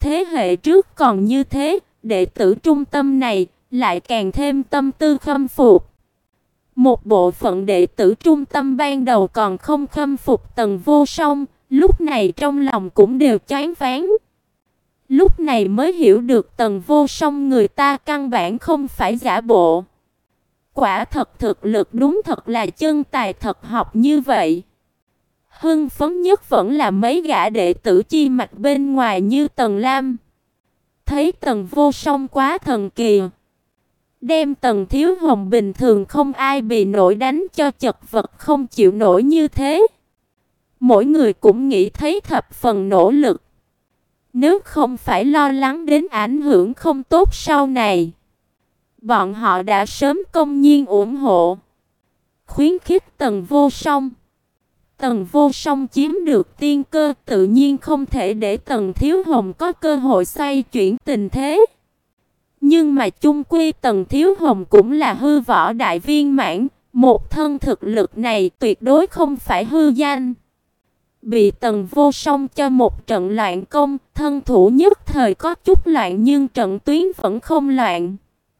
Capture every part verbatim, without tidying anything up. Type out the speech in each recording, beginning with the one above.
thế hệ trước còn như thế, đệ tử trung tâm này lại càng thêm tâm tư khâm phục. Một bộ phận đệ tử trung tâm ban đầu còn không khâm phục Tần Vô Song, lúc này trong lòng cũng đều choáng váng. Lúc này mới hiểu được Tần Vô Song người ta căn bản không phải giả bộ. Quả thật thực lực đúng thật là chân tài thật học như vậy. Hưng phấn nhất vẫn là mấy gã đệ tử chi mạch bên ngoài như Tần Lam. Thấy Tần Vô Song quá thần kỳ, đem Tần Thiếu Hồng bình thường không ai bị nổi đánh cho chật vật không chịu nổi như thế. Mỗi người cũng nghĩ thấy thập phần nỗ lực. Nếu không phải lo lắng đến ảnh hưởng không tốt sau này, bọn họ đã sớm công nhiên ủng hộ, khuyến khích Tần Vô Song. Tần Vô Song chiếm được tiên cơ, tự nhiên không thể để Tần Thiếu Hồng có cơ hội xoay chuyển tình thế. Nhưng mà chung quy Tần Thiếu Hồng cũng là hư võ đại viên mãn, một thân thực lực này tuyệt đối không phải hư danh. Bị Tần Vô Song cho một trận loạn công, thân thủ nhất thời có chút loạn nhưng trận tuyến vẫn không loạn.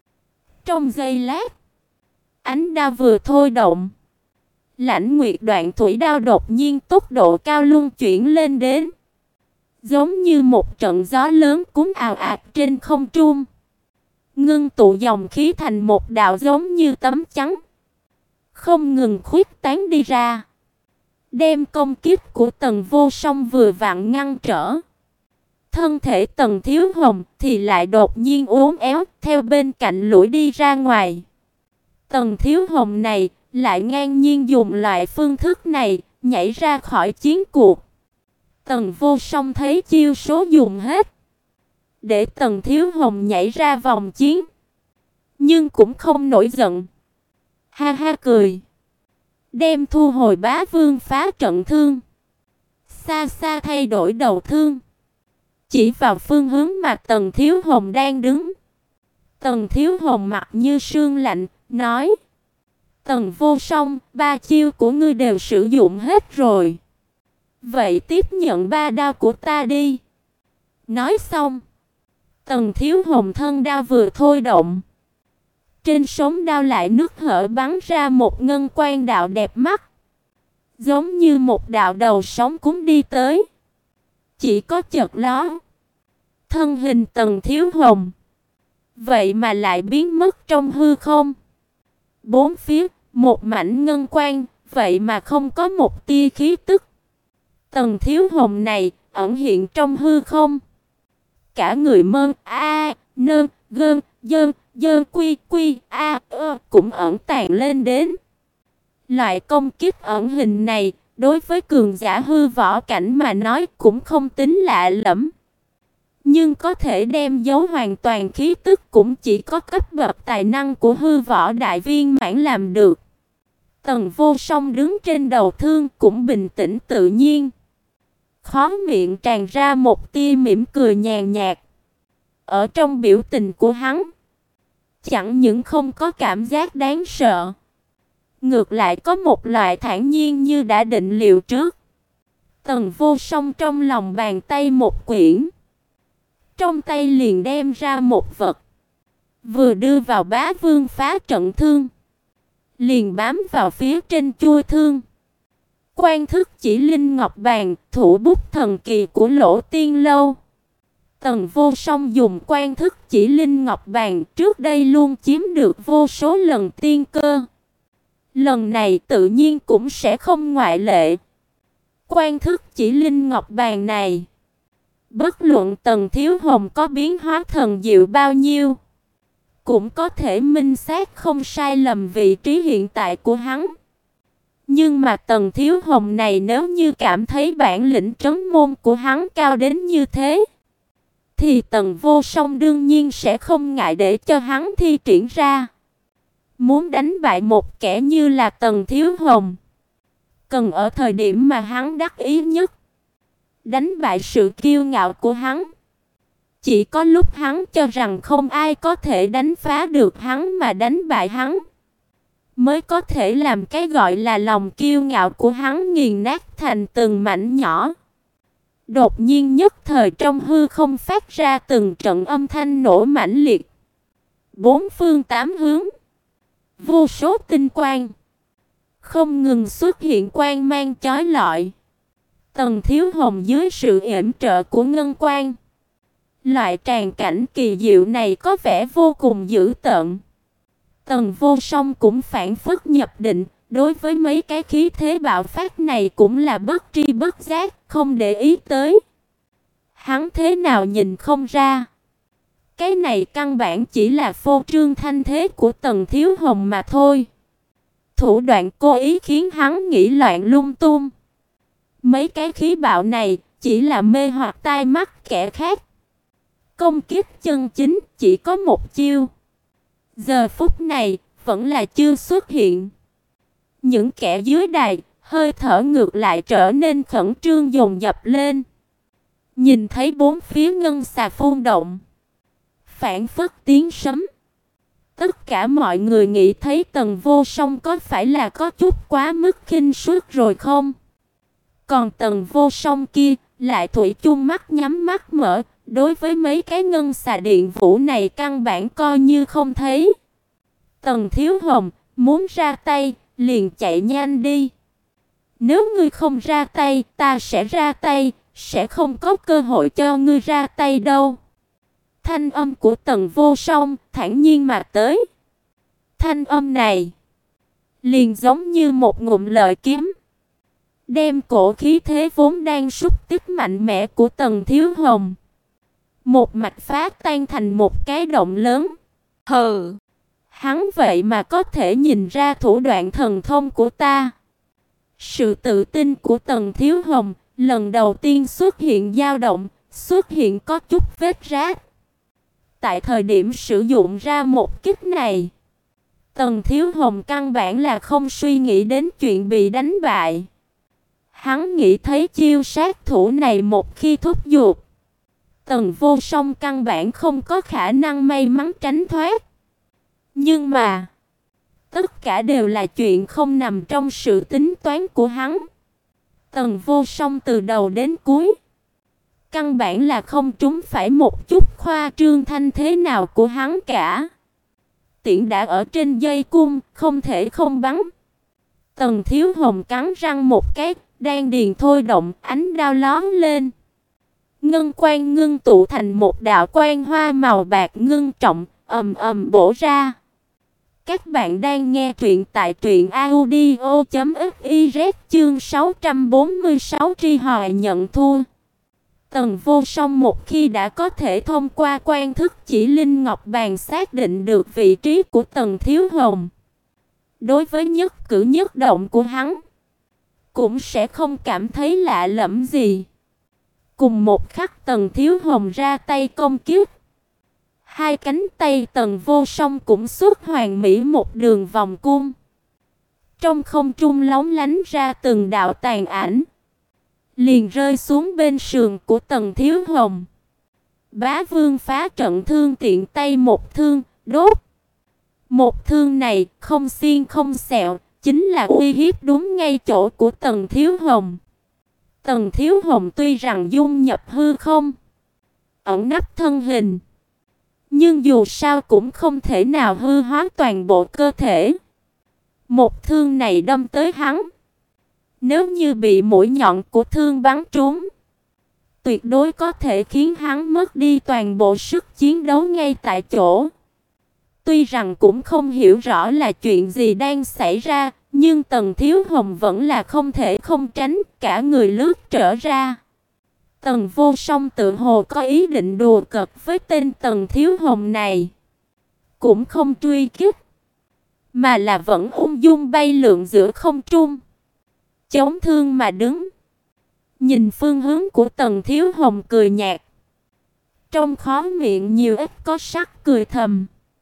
Trong giây lát, ánh đao vừa thôi động, Lãnh Nguyệt Đoạn Thủy đao đột nhiên tốc độ cao luân chuyển lên đến, giống như một trận gió lớn cuốn ào ạt trên không trung, ngưng tụ dòng khí thành một đạo giống như tấm chắn, không ngừng khuếch tán đi ra, đem công kích của Tần Vô Song vừa vặn ngăn trở. Thân thể Tần Thiếu Hồng thì lại đột nhiên uốn éo theo bên cạnh lủi đi ra ngoài. Tần Thiếu Hồng này lại ngang nhiên dùng loại phương thức này nhảy ra khỏi chiến cuộc. Tần Vô Song thấy chiêu số dùng hết, để Tần Thiếu Hồng nhảy ra vòng chiến, nhưng cũng không nổi giận. Ha ha cười, đem thu hồi Bá Vương phá trận thương, xa xa thay đổi đầu thương, chỉ vào phương hướng mà Tần Thiếu Hồng đang đứng. Tần Thiếu Hồng mặt như sương lạnh, nói: Tần Vô Song, ba chiêu của ngươi đều sử dụng hết rồi. Vậy tiếp nhận ba đao của ta đi. Nói xong, Tần Thiếu Hồng thân đao vừa thôi động, trên sống đao lại nứt hở bắn ra một ngân quang đạo đẹp mắt, giống như một đạo đầu sóng cuốn đi tới. Chỉ có chợt lóe, thân hình Tần Thiếu Hồng vậy mà lại biến mất trong hư không. Bốn phía một mảnh ngân quang, vậy mà không có một tia khí tức. Tần Thiếu Hồng này ẩn hiện trong hư không, cả người mơn a nơn gơn dơn dơn quy quy a ơ cũng ẩn tàng lên đến. Loại công kích ẩn hình này đối với cường giả hư võ cảnh mà nói cũng không tính lạ lẫm, nhưng có thể đem giấu hoàn toàn khí tức cũng chỉ có cấp bậc tài năng của hư võ đại viên mãn làm được. Tần Vô Song đứng trên đầu thương cũng bình tĩnh tự nhiên, khóe miệng tràn ra một tia mỉm cười nhàn nhạt. Ở trong biểu tình của hắn, chẳng những không có cảm giác đáng sợ, ngược lại có một loại thản nhiên như đã định liệu trước. Tần Vô Song trong lòng bàn tay một quyển, trong tay liền đem ra một vật, vừa đưa vào Bá Vương phá trận thương, liền bám vào phía trên chuôi thương. Quan thức chỉ linh ngọc bàn, thủ bút thần kỳ của Lỗ Tiên Lâu. Tần Vô Song dùng quan thức chỉ linh ngọc bàn trước đây luôn chiếm được vô số lần tiên cơ, lần này tự nhiên cũng sẽ không ngoại lệ. Quan thức chỉ linh ngọc bàn này, bất luận Tần Thiếu Hồng có biến hóa thần diệu bao nhiêu, cũng có thể minh xác không sai lầm vị trí hiện tại của hắn. Nhưng mà Tần Thiếu Hồng này nếu như cảm thấy bản lĩnh trấn môn của hắn cao đến như thế, thì Tần Vô Song đương nhiên sẽ không ngại để cho hắn thi triển ra. Muốn đánh bại một kẻ như là Tần Thiếu Hồng, cần ở thời điểm mà hắn đắc ý nhất, đánh bại sự kiêu ngạo của hắn. Chỉ có lúc hắn cho rằng không ai có thể đánh phá được hắn mà đánh bại hắn, mới có thể làm cái gọi là lòng kiêu ngạo của hắn nghiền nát thành từng mảnh nhỏ. Đột nhiên nhất thời trong hư không phát ra từng trận âm thanh nổ mãnh liệt. Bốn phương tám hướng, vô số tinh quang không ngừng xuất hiện quang mang chói lọi. Tần Thiếu Hồng dưới sự yểm trợ của ngân quang, loại tràng cảnh kỳ diệu này có vẻ vô cùng dữ tợn. Tần Vô Song cũng phản phất nhập định, đối với mấy cái khí thế bạo phát này cũng là bất tri bất giác, không để ý tới. Hắn thế nào nhìn không ra? Cái này căn bản chỉ là phô trương thanh thế của Tần Thiếu Hồng mà thôi. Thủ đoạn cố ý khiến hắn nghĩ loạn lung tung. Mấy cái khí bạo này chỉ là mê hoặc tai mắt kẻ khác. Công kích chân chính chỉ có một chiêu. Giờ phút này vẫn là chưa xuất hiện. Những kẻ dưới đài hơi thở ngược lại trở nên khẩn trương dồn dập lên. Nhìn thấy bốn phía ngân xà phun động, phảng phất tiếng sấm. Tất cả mọi người nghĩ thấy Tần Vô Song có phải là có chút quá mức khinh suất rồi không? Còn Tần Vô Song kia lại thủy chung mắt nhắm mắt mở, đối với mấy cái ngân xà điện vũ này căn bản coi như không thấy. Tần Thiếu Hồng, muốn ra tay, liền chạy nhanh đi. Nếu ngươi không ra tay, ta sẽ ra tay, sẽ không có cơ hội cho ngươi ra tay đâu. Thanh âm của Tần Vô Song thản nhiên mà tới. Thanh âm này liền giống như một ngụm lợi kiếm, đem cổ khí thế vốn đang súc tích mạnh mẽ của Tần Thiếu Hồng một mạch phá tan thành một cái động lớn. Hừ, hắn vậy mà có thể nhìn ra thủ đoạn thần thông của ta. Sự tự tin của Tần Thiếu Hồng lần đầu tiên xuất hiện dao động, xuất hiện có chút vết rách. Tại thời điểm sử dụng ra một kích này, Tần Thiếu Hồng căn bản là không suy nghĩ đến chuyện bị đánh bại. Hắn nghĩ thấy chiêu sát thủ này một khi thúc giục, Tần Vô Song căn bản không có khả năng may mắn tránh thoát. Nhưng mà, tất cả đều là chuyện không nằm trong sự tính toán của hắn. Tần Vô Song từ đầu đến cuối, căn bản là không trúng phải một chút khoa trương thanh thế nào của hắn cả. Tiễn đã ở trên dây cung, không thể không bắn. Tần Thiếu Hồng cắn răng một cái, đan điền thôi động, ánh đao lóe lên. Ngân quang ngưng tụ thành một đạo quang hoa màu bạc ngưng trọng, ầm ầm bổ ra. Các bạn đang nghe truyện tại truyện audio chấm fiz chương sáu trăm bốn mươi sáu tri hòa nhận thua. Tần Vô Song một khi đã có thể thông qua quan thức chỉ linh ngọc bàn xác định được vị trí của Tần Thiếu Hồng, đối với nhất cử nhất động của hắn cũng sẽ không cảm thấy lạ lẫm gì. Cùng một khắc Tần Thiếu Hồng ra tay công kích, hai cánh tay Tần Vô Song cũng xuất hoàn mỹ một đường vòng cung. Trong không trung lóng lánh ra từng đạo tàn ảnh, liền rơi xuống bên sườn của Tần Thiếu Hồng. Bá Vương phá trận thương tiện tay một thương, đốt. Một thương này không xiên không sẹo, chính là uy hiếp đúng ngay chỗ của Tần Thiếu Hồng. Tần Thiếu Hồng tuy rằng dung nhập hư không, ẩn nấp thân hình, nhưng dù sao cũng không thể nào hư hóa toàn bộ cơ thể. Một thương này đâm tới hắn, nếu như bị mũi nhọn của thương bắn trúng, tuyệt đối có thể khiến hắn mất đi toàn bộ sức chiến đấu ngay tại chỗ. Tuy rằng cũng không hiểu rõ là chuyện gì đang xảy ra, nhưng Tần Thiếu Hồng vẫn là không thể không tránh, cả người lướt trở ra. Tần Vô Song tự hồ có ý định đùa cợt với tên Tần Thiếu Hồng này, cũng không truy kích, mà là vẫn ung dung bay lượn giữa không trung, chống thương mà đứng. Nhìn phương hướng của Tần Thiếu Hồng cười nhạt, trong khóe miệng nhiều ít có sắc cười thầm.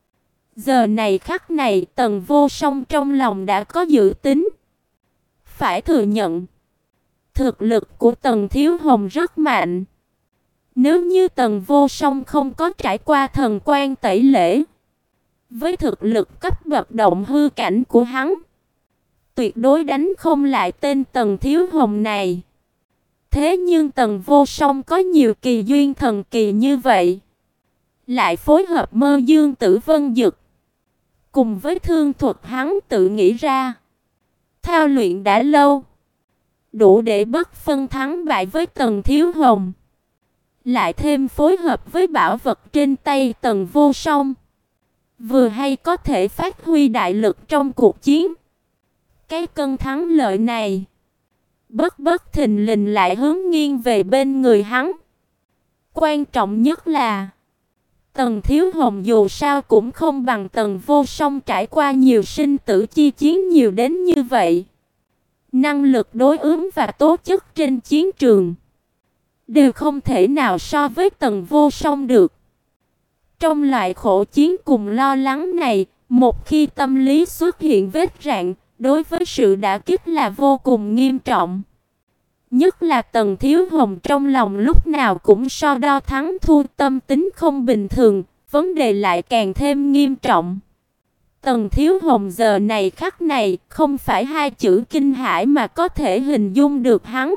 Giờ này khắc này Tần Vô Song trong lòng đã có dự tính. Phải thừa nhận, thực lực của Tần Thiếu Hồng rất mạnh. Nếu như Tần Vô Song không có trải qua thần quan tẩy lễ, với thực lực cấp bậc động hư cảnh của hắn, tuyệt đối đánh không lại tên Tần Thiếu Hồng này. Thế nhưng Tần Vô Song có nhiều kỳ duyên thần kỳ như vậy, lại phối hợp Mơ Dương Tử Vân Dực, cùng với thương thuật hắn tự nghĩ ra, thao luyện đã lâu, đủ để bất phân thắng bại với Tần Thiếu Hồng. Lại thêm phối hợp với bảo vật trên tay Tần Vô Song, vừa hay có thể phát huy đại lực trong cuộc chiến. Cái cân thắng lợi này, bất bất thình lình lại hướng nghiêng về bên người hắn. Quan trọng nhất là Tần Thiếu Hồng dù sao cũng không bằng Tần Vô Song trải qua nhiều sinh tử chi chiến nhiều đến như vậy. Năng lực đối ứng và tố chất trên chiến trường đều không thể nào so với Tần Vô Song được. Trong loại khổ chiến cùng lo lắng này, một khi tâm lý xuất hiện vết rạn, đối với sự đả kích là vô cùng nghiêm trọng. Nhất là Tần Thiếu Hồng trong lòng lúc nào cũng so đo thắng thua, tâm tính không bình thường, vấn đề lại càng thêm nghiêm trọng. Tần Thiếu Hồng giờ này khắc này không phải hai chữ kinh hãi mà có thể hình dung được hắn.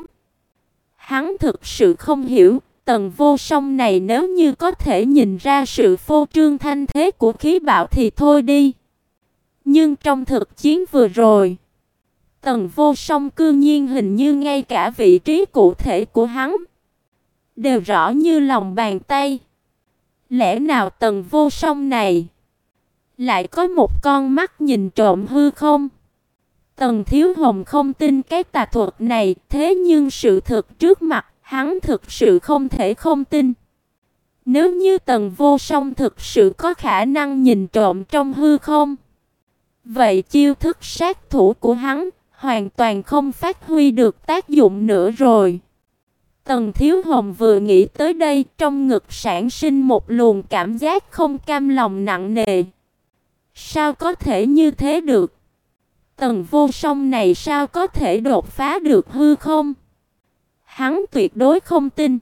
Hắn thực sự không hiểu, Tần Vô Song này nếu như có thể nhìn ra sự phô trương thanh thế của khí bạo thì thôi đi. Nhưng trong thực chiến vừa rồi, Tần Vô Song cư nhiên hình như ngay cả vị trí cụ thể của hắn đều rõ như lòng bàn tay. Lẽ nào Tần Vô Song này lại có một con mắt nhìn trộm hư không? Tần Thiếu Hồng không tin cái tà thuật này, thế nhưng sự thực trước mặt, hắn thực sự không thể không tin. Nếu như Tần Vô Song thực sự có khả năng nhìn trộm trong hư không, vậy chiêu thức sát thủ của hắn hoàn toàn không phát huy được tác dụng nữa rồi. Tần Thiếu Hồng vừa nghĩ tới đây, trong ngực sản sinh một luồng cảm giác không cam lòng nặng nề. Sao có thể như thế được? Tần Vô Song này sao có thể đột phá được hư không? Hắn tuyệt đối không tin.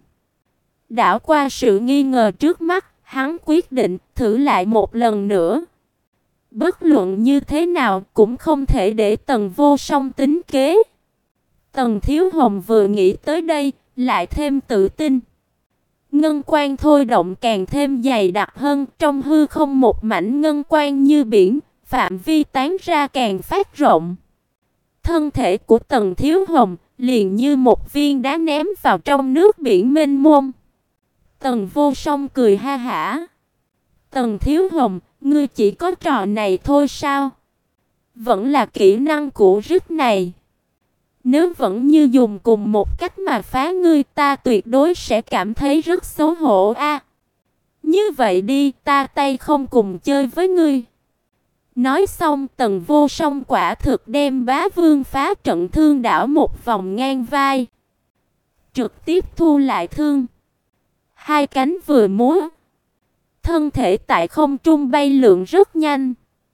Đảo qua sự nghi ngờ trước mắt, hắn quyết định thử lại một lần nữa. Bất luận như thế nào cũng không thể để Tần Vô Song tính kế. Tần Thiếu Hồng vừa nghĩ tới đây, lại thêm tự tin. Ngân quang thôi động càng thêm dày đặc hơn, trong hư không một mảnh ngân quang như biển, phạm vi tán ra càng phát rộng. Thân thể của Tần Thiếu Hồng liền như một viên đá ném vào trong nước biển mênh mông. Tần Vô Song cười ha hả. Tần Thiếu Hồng, ngươi chỉ có trò này thôi sao? Vẫn là kỹ năng cũ rích này. Nếu vẫn như dùng cùng một cách mà phá ngươi, ta tuyệt đối sẽ cảm thấy rất xấu hổ a. À, như vậy đi, ta tay không cùng chơi với ngươi. Nói xong, Tần Vô Song quả thực đem Bá Vương phá trận thương đảo một vòng ngang vai, trực tiếp thu lại thương. Hai cánh vừa múa, thân thể tại không trung bay lượn rất nhanh,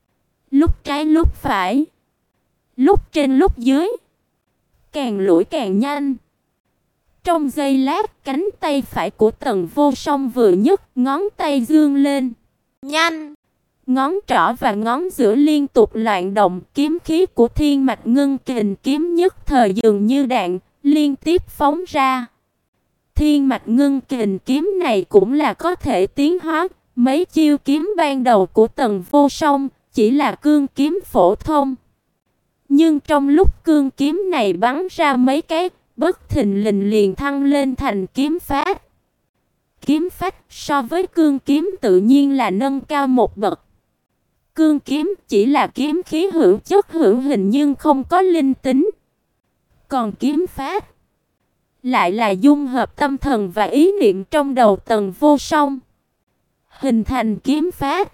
lúc trái lúc phải, lúc trên lúc dưới, càng lủi càng nhanh. Trong giây lát, cánh tay phải của Tần Vô Song vừa nhấc, ngón tay dương lên. Nhanh! Ngón trỏ và ngón giữa liên tục loạn động, kiếm khí của Thiên Mạch Ngưng Kình kiếm nhất thời dường như đạn, liên tiếp phóng ra. Thiên Mạch Ngưng Kình kiếm này cũng là có thể tiến hóa, mấy chiêu kiếm ban đầu của Tần Vô Song chỉ là cương kiếm phổ thông. Nhưng trong lúc cương kiếm này bắn ra mấy cái, bất thình lình liền thăng lên thành kiếm phách. Kiếm phách so với cương kiếm tự nhiên là nâng cao một bậc. Cương kiếm chỉ là kiếm khí hữu chất hữu hình nhưng không có linh tính. Còn kiếm phách lại là dung hợp tâm thần và ý niệm trong đầu Tần Vô Song, hình thành kiếm phách,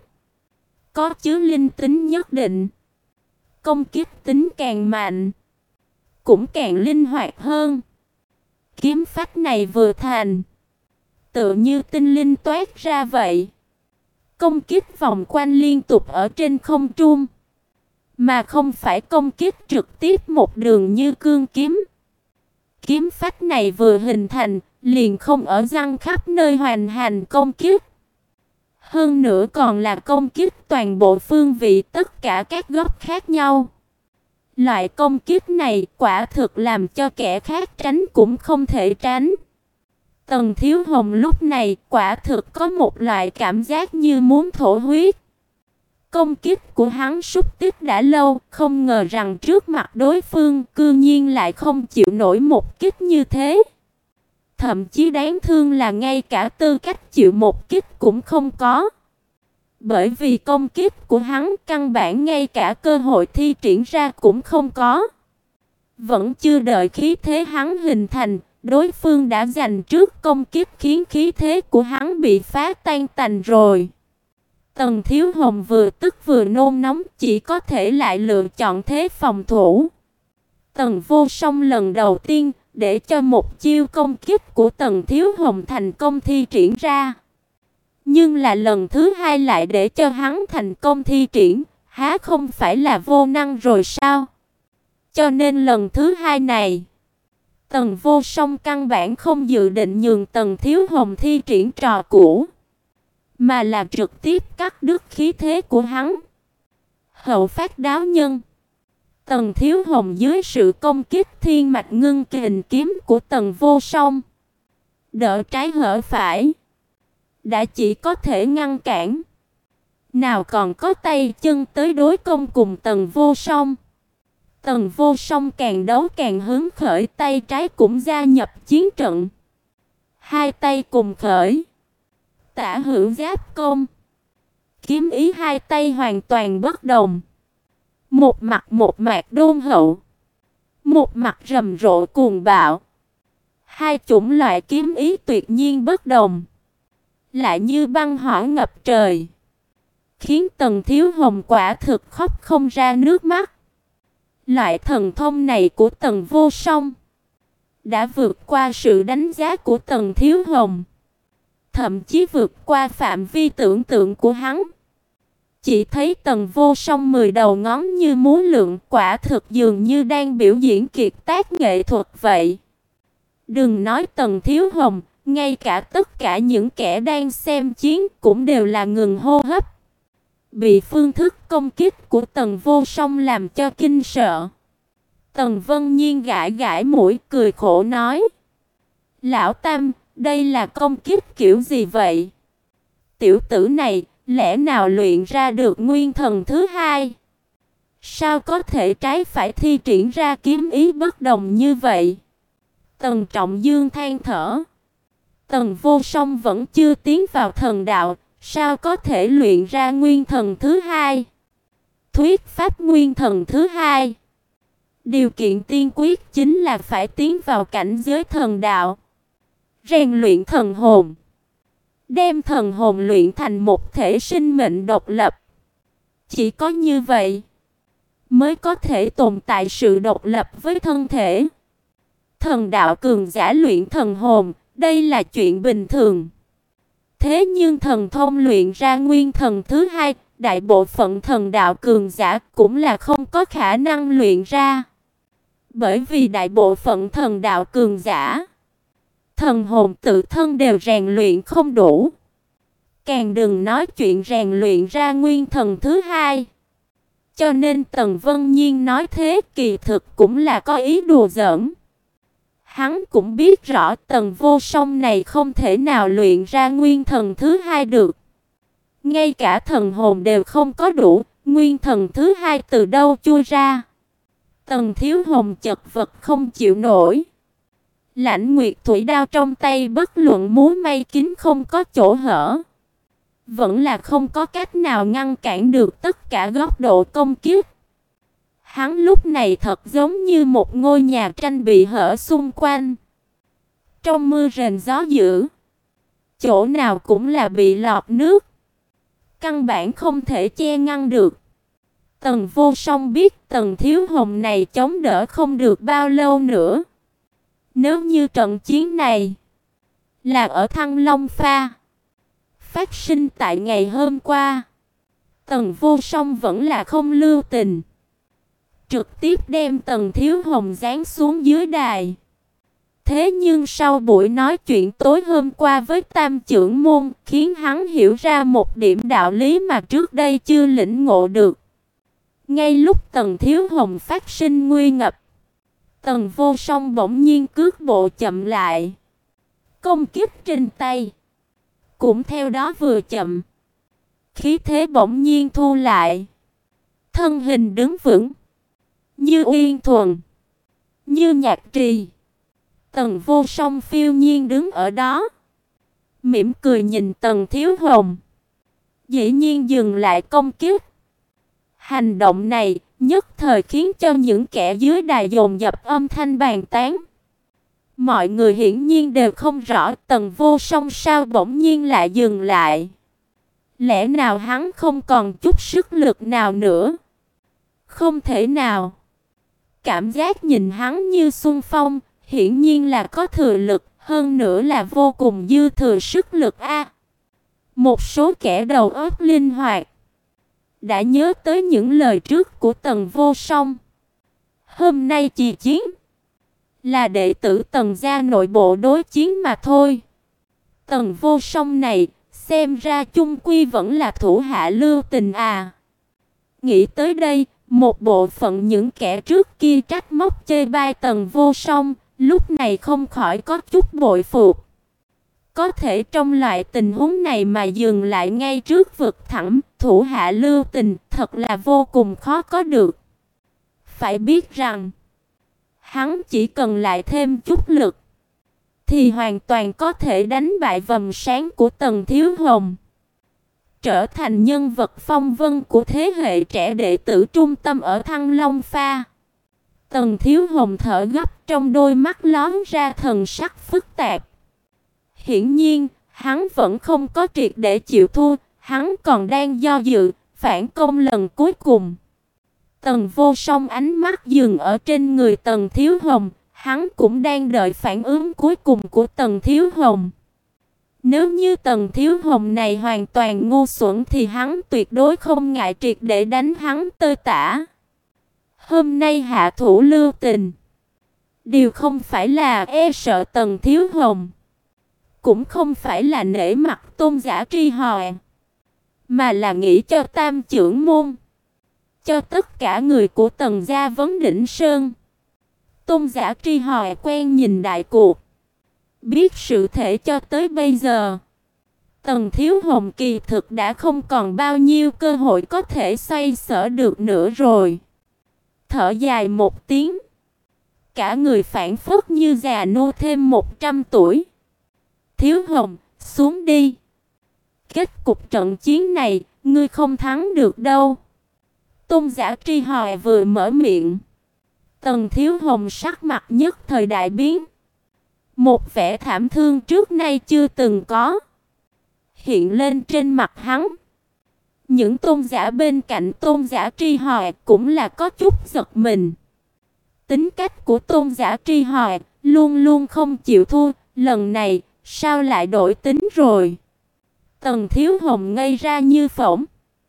có chứa linh tính nhất định. Công kích tính càng mạnh, cũng càng linh hoạt hơn. Kiếm phách này vừa thành, tựa như tinh linh toát ra vậy. Công kích vòng quanh liên tục ở trên không trung, mà không phải công kích trực tiếp một đường như cương kiếm. Kiếm phách này vừa hình thành, liền không ở răng khắp nơi hoành hành công kích. Hơn nữa còn là công kích toàn bộ phương vị tất cả các góc khác nhau. Loại công kích này quả thực làm cho kẻ khác tránh cũng không thể tránh. Tần Thiếu Hồng lúc này quả thực có một loại cảm giác như muốn thổ huyết. Công kích của hắn xúc tích đã lâu, không ngờ rằng trước mặt đối phương cư nhiên lại không chịu nổi một kích như thế. Thậm chí đáng thương là ngay cả tư cách chịu một kích cũng không có. Bởi vì công kích của hắn căn bản ngay cả cơ hội thi triển ra cũng không có. Vẫn chưa đợi khí thế hắn hình thành, đối phương đã giành trước công kích khiến khí thế của hắn bị phá tan tành rồi. Tần Thiếu Hồng vừa tức vừa nôn nóng, chỉ có thể lại lựa chọn thế phòng thủ. Tần Vô Song lần đầu tiên để cho một chiêu công kích của Tần Thiếu Hồng thành công thi triển ra. Nhưng là lần thứ hai lại để cho hắn thành công thi triển, há không phải là vô năng rồi sao? Cho nên lần thứ hai này, Tần Vô Song căn bản không dự định nhường Tần Thiếu Hồng thi triển trò cũ, mà là trực tiếp cắt đứt khí thế của hắn. Hậu phát đáo nhân. Tần Thiếu Hồng dưới sự công kích thiên mạch ngưng kình kiếm của Tần Vô Song, đỡ trái hở phải, đã chỉ có thể ngăn cản, nào còn có tay chân tới đối công cùng Tần Vô Song. Tần Vô Song càng đấu càng hứng khởi, tay trái cũng gia nhập chiến trận. Hai tay cùng khởi, tả hữu giáp công, kiếm ý hai tay hoàn toàn bất đồng. Một mặt một mạc đôn hậu, một mặt rầm rộ cuồng bạo. Hai chủng loại kiếm ý tuyệt nhiên bất đồng, lại như băng hỏa ngập trời, khiến Tần Thiếu Hồng quả thực khóc không ra nước mắt. Loại thần thông này của Tần Vô Song đã vượt qua sự đánh giá của Tần Thiếu Hồng, thậm chí vượt qua phạm vi tưởng tượng của hắn. Chỉ thấy Tần Vô Song mười đầu ngón như múa lượn, quả thực dường như đang biểu diễn kiệt tác nghệ thuật vậy. Đừng nói Tần Thiếu Hồng, ngay cả tất cả những kẻ đang xem chiến cũng đều là ngừng hô hấp, bị phương thức công kích của Tần Vô Song làm cho kinh sợ. Tần Vân Nhiên gãi gãi mũi, cười khổ nói: "Lão Tam, đây là công kích kiểu gì vậy? Tiểu tử này lẽ nào luyện ra được nguyên thần thứ hai? Sao có thể trái phải thi triển ra kiếm ý bất đồng như vậy?" Tần Trọng Dương than thở: "Tần Vô Song vẫn chưa tiến vào thần đạo, sao có thể luyện ra nguyên thần thứ hai? Thuyết pháp nguyên thần thứ hai, điều kiện tiên quyết chính là phải tiến vào cảnh giới thần đạo, rèn luyện thần hồn, đem thần hồn luyện thành một thể sinh mệnh độc lập. Chỉ có như vậy mới có thể tồn tại sự độc lập với thân thể. Thần đạo cường giả luyện thần hồn, đây là chuyện bình thường. Thế nhưng thần thông luyện ra nguyên thần thứ hai, đại bộ phận thần đạo cường giả cũng là không có khả năng luyện ra. Bởi vì đại bộ phận thần đạo cường giả, thần hồn tự thân đều rèn luyện không đủ, càng đừng nói chuyện rèn luyện ra nguyên thần thứ hai. Cho nên Tần Vân Nhiên nói thế kỳ thực cũng là có ý đùa giỡn. Hắn cũng biết rõ Tần Vô Song này không thể nào luyện ra nguyên thần thứ hai được. Ngay cả thần hồn đều không có đủ, nguyên thần thứ hai từ đâu chui ra? Tần Thiếu Hồng chật vật không chịu nổi. Lãnh Nguyệt thủy đao trong tay bất luận múa may kín không có chỗ hở, vẫn là không có cách nào ngăn cản được tất cả góc độ công kích. Hắn lúc này thật giống như một ngôi nhà tranh bị hở xung quanh, trong mưa rền gió dữ, chỗ nào cũng là bị lọt nước, căn bản không thể che ngăn được. Tần Vô Song biết Tần Thiếu Hồng này chống đỡ không được bao lâu nữa. Nếu như trận chiến này là ở Thăng Long Pha phát sinh tại ngày hôm qua, Tần Vô Song vẫn là không lưu tình, trực tiếp đem Tần Thiếu Hồng giáng xuống dưới đài. Thế nhưng sau buổi nói chuyện tối hôm qua với Tam Chưởng Môn, khiến hắn hiểu ra một điểm đạo lý mà trước đây chưa lĩnh ngộ được. Ngay lúc Tần Thiếu Hồng phát sinh nguy ngập, Tần Vô Song bỗng nhiên cước bộ chậm lại. Công kích trên tay cũng theo đó vừa chậm, khí thế bỗng nhiên thu lại. Thân hình đứng vững, như uyên thuần, như nhạc trì. Tần Vô Song phiêu nhiên đứng ở đó, mỉm cười nhìn Tần Thiếu Hồng, dĩ nhiên dừng lại công kích. Hành động này nhất thời khiến cho những kẻ dưới đài dồn dập âm thanh bàn tán. Mọi người hiển nhiên đều không rõ Tần Vô Song sao bỗng nhiên lại dừng lại. Lẽ nào hắn không còn chút sức lực nào nữa? Không thể nào. Cảm giác nhìn hắn như xung phong, hiển nhiên là có thừa lực, hơn nữa là vô cùng dư thừa sức lực a. Một số kẻ đầu óc linh hoạt đã nhớ tới những lời trước của Tần Vô Song. Hôm nay chỉ chiến là đệ tử Tần gia nội bộ đối chiến mà thôi. Tần Vô Song này xem ra chung quy vẫn là thủ hạ lưu tình à. Nghĩ tới đây, một bộ phận những kẻ trước kia trách móc chê bai Tần Vô Song, lúc này không khỏi có chút bội phục. Có thể trong loại tình huống này mà dừng lại ngay trước vực thẳm, thủ hạ lưu tình, thật là vô cùng khó có được. Phải biết rằng, hắn chỉ cần lại thêm chút lực, thì hoàn toàn có thể đánh bại vầng sáng của Tần Thiếu Hồng, trở thành nhân vật phong vân của thế hệ trẻ đệ tử trung tâm ở Thăng Long Pha. Tần Thiếu Hồng thở gấp, trong đôi mắt lóe ra thần sắc phức tạp. Hiển nhiên, hắn vẫn không có triệt để chịu thua, hắn còn đang do dự, phản công lần cuối cùng. Tần Vô Song ánh mắt dừng ở trên người Tần Thiếu Hồng, hắn cũng đang đợi phản ứng cuối cùng của Tần Thiếu Hồng. Nếu như Tần Thiếu Hồng này hoàn toàn ngu xuẩn thì hắn tuyệt đối không ngại triệt để đánh hắn tơi tả. Hôm nay hạ thủ lưu tình, điều không phải là e sợ Tần Thiếu Hồng, cũng không phải là nể mặt Tôn giả Tri Hòe, mà là nghĩ cho Tam trưởng môn, cho tất cả người của Tần gia Vấn Đỉnh Sơn. Tôn giả Tri Hòe quen nhìn đại cuộc, biết sự thể cho tới bây giờ, Tần Thiếu Hồng kỳ thực đã không còn bao nhiêu cơ hội có thể xoay sở được nữa rồi. Thở dài một tiếng, cả người phảng phất như già nua thêm một trăm tuổi. Thiếu Hồng, xuống đi. Kết cục trận chiến này, ngươi không thắng được đâu. Tôn giả Tri Hòe vừa mở miệng, Tần Thiếu Hồng sắc mặt nhất thời đại biến. Một vẻ thảm thương trước nay chưa từng có hiện lên trên mặt hắn. Những tôn giả bên cạnh tôn giả Tri Hòe cũng là có chút giật mình. Tính cách của tôn giả Tri Hòe luôn luôn không chịu thua, lần này sao lại đổi tính rồi? Tần Thiếu Hồng ngây ra như phỗng,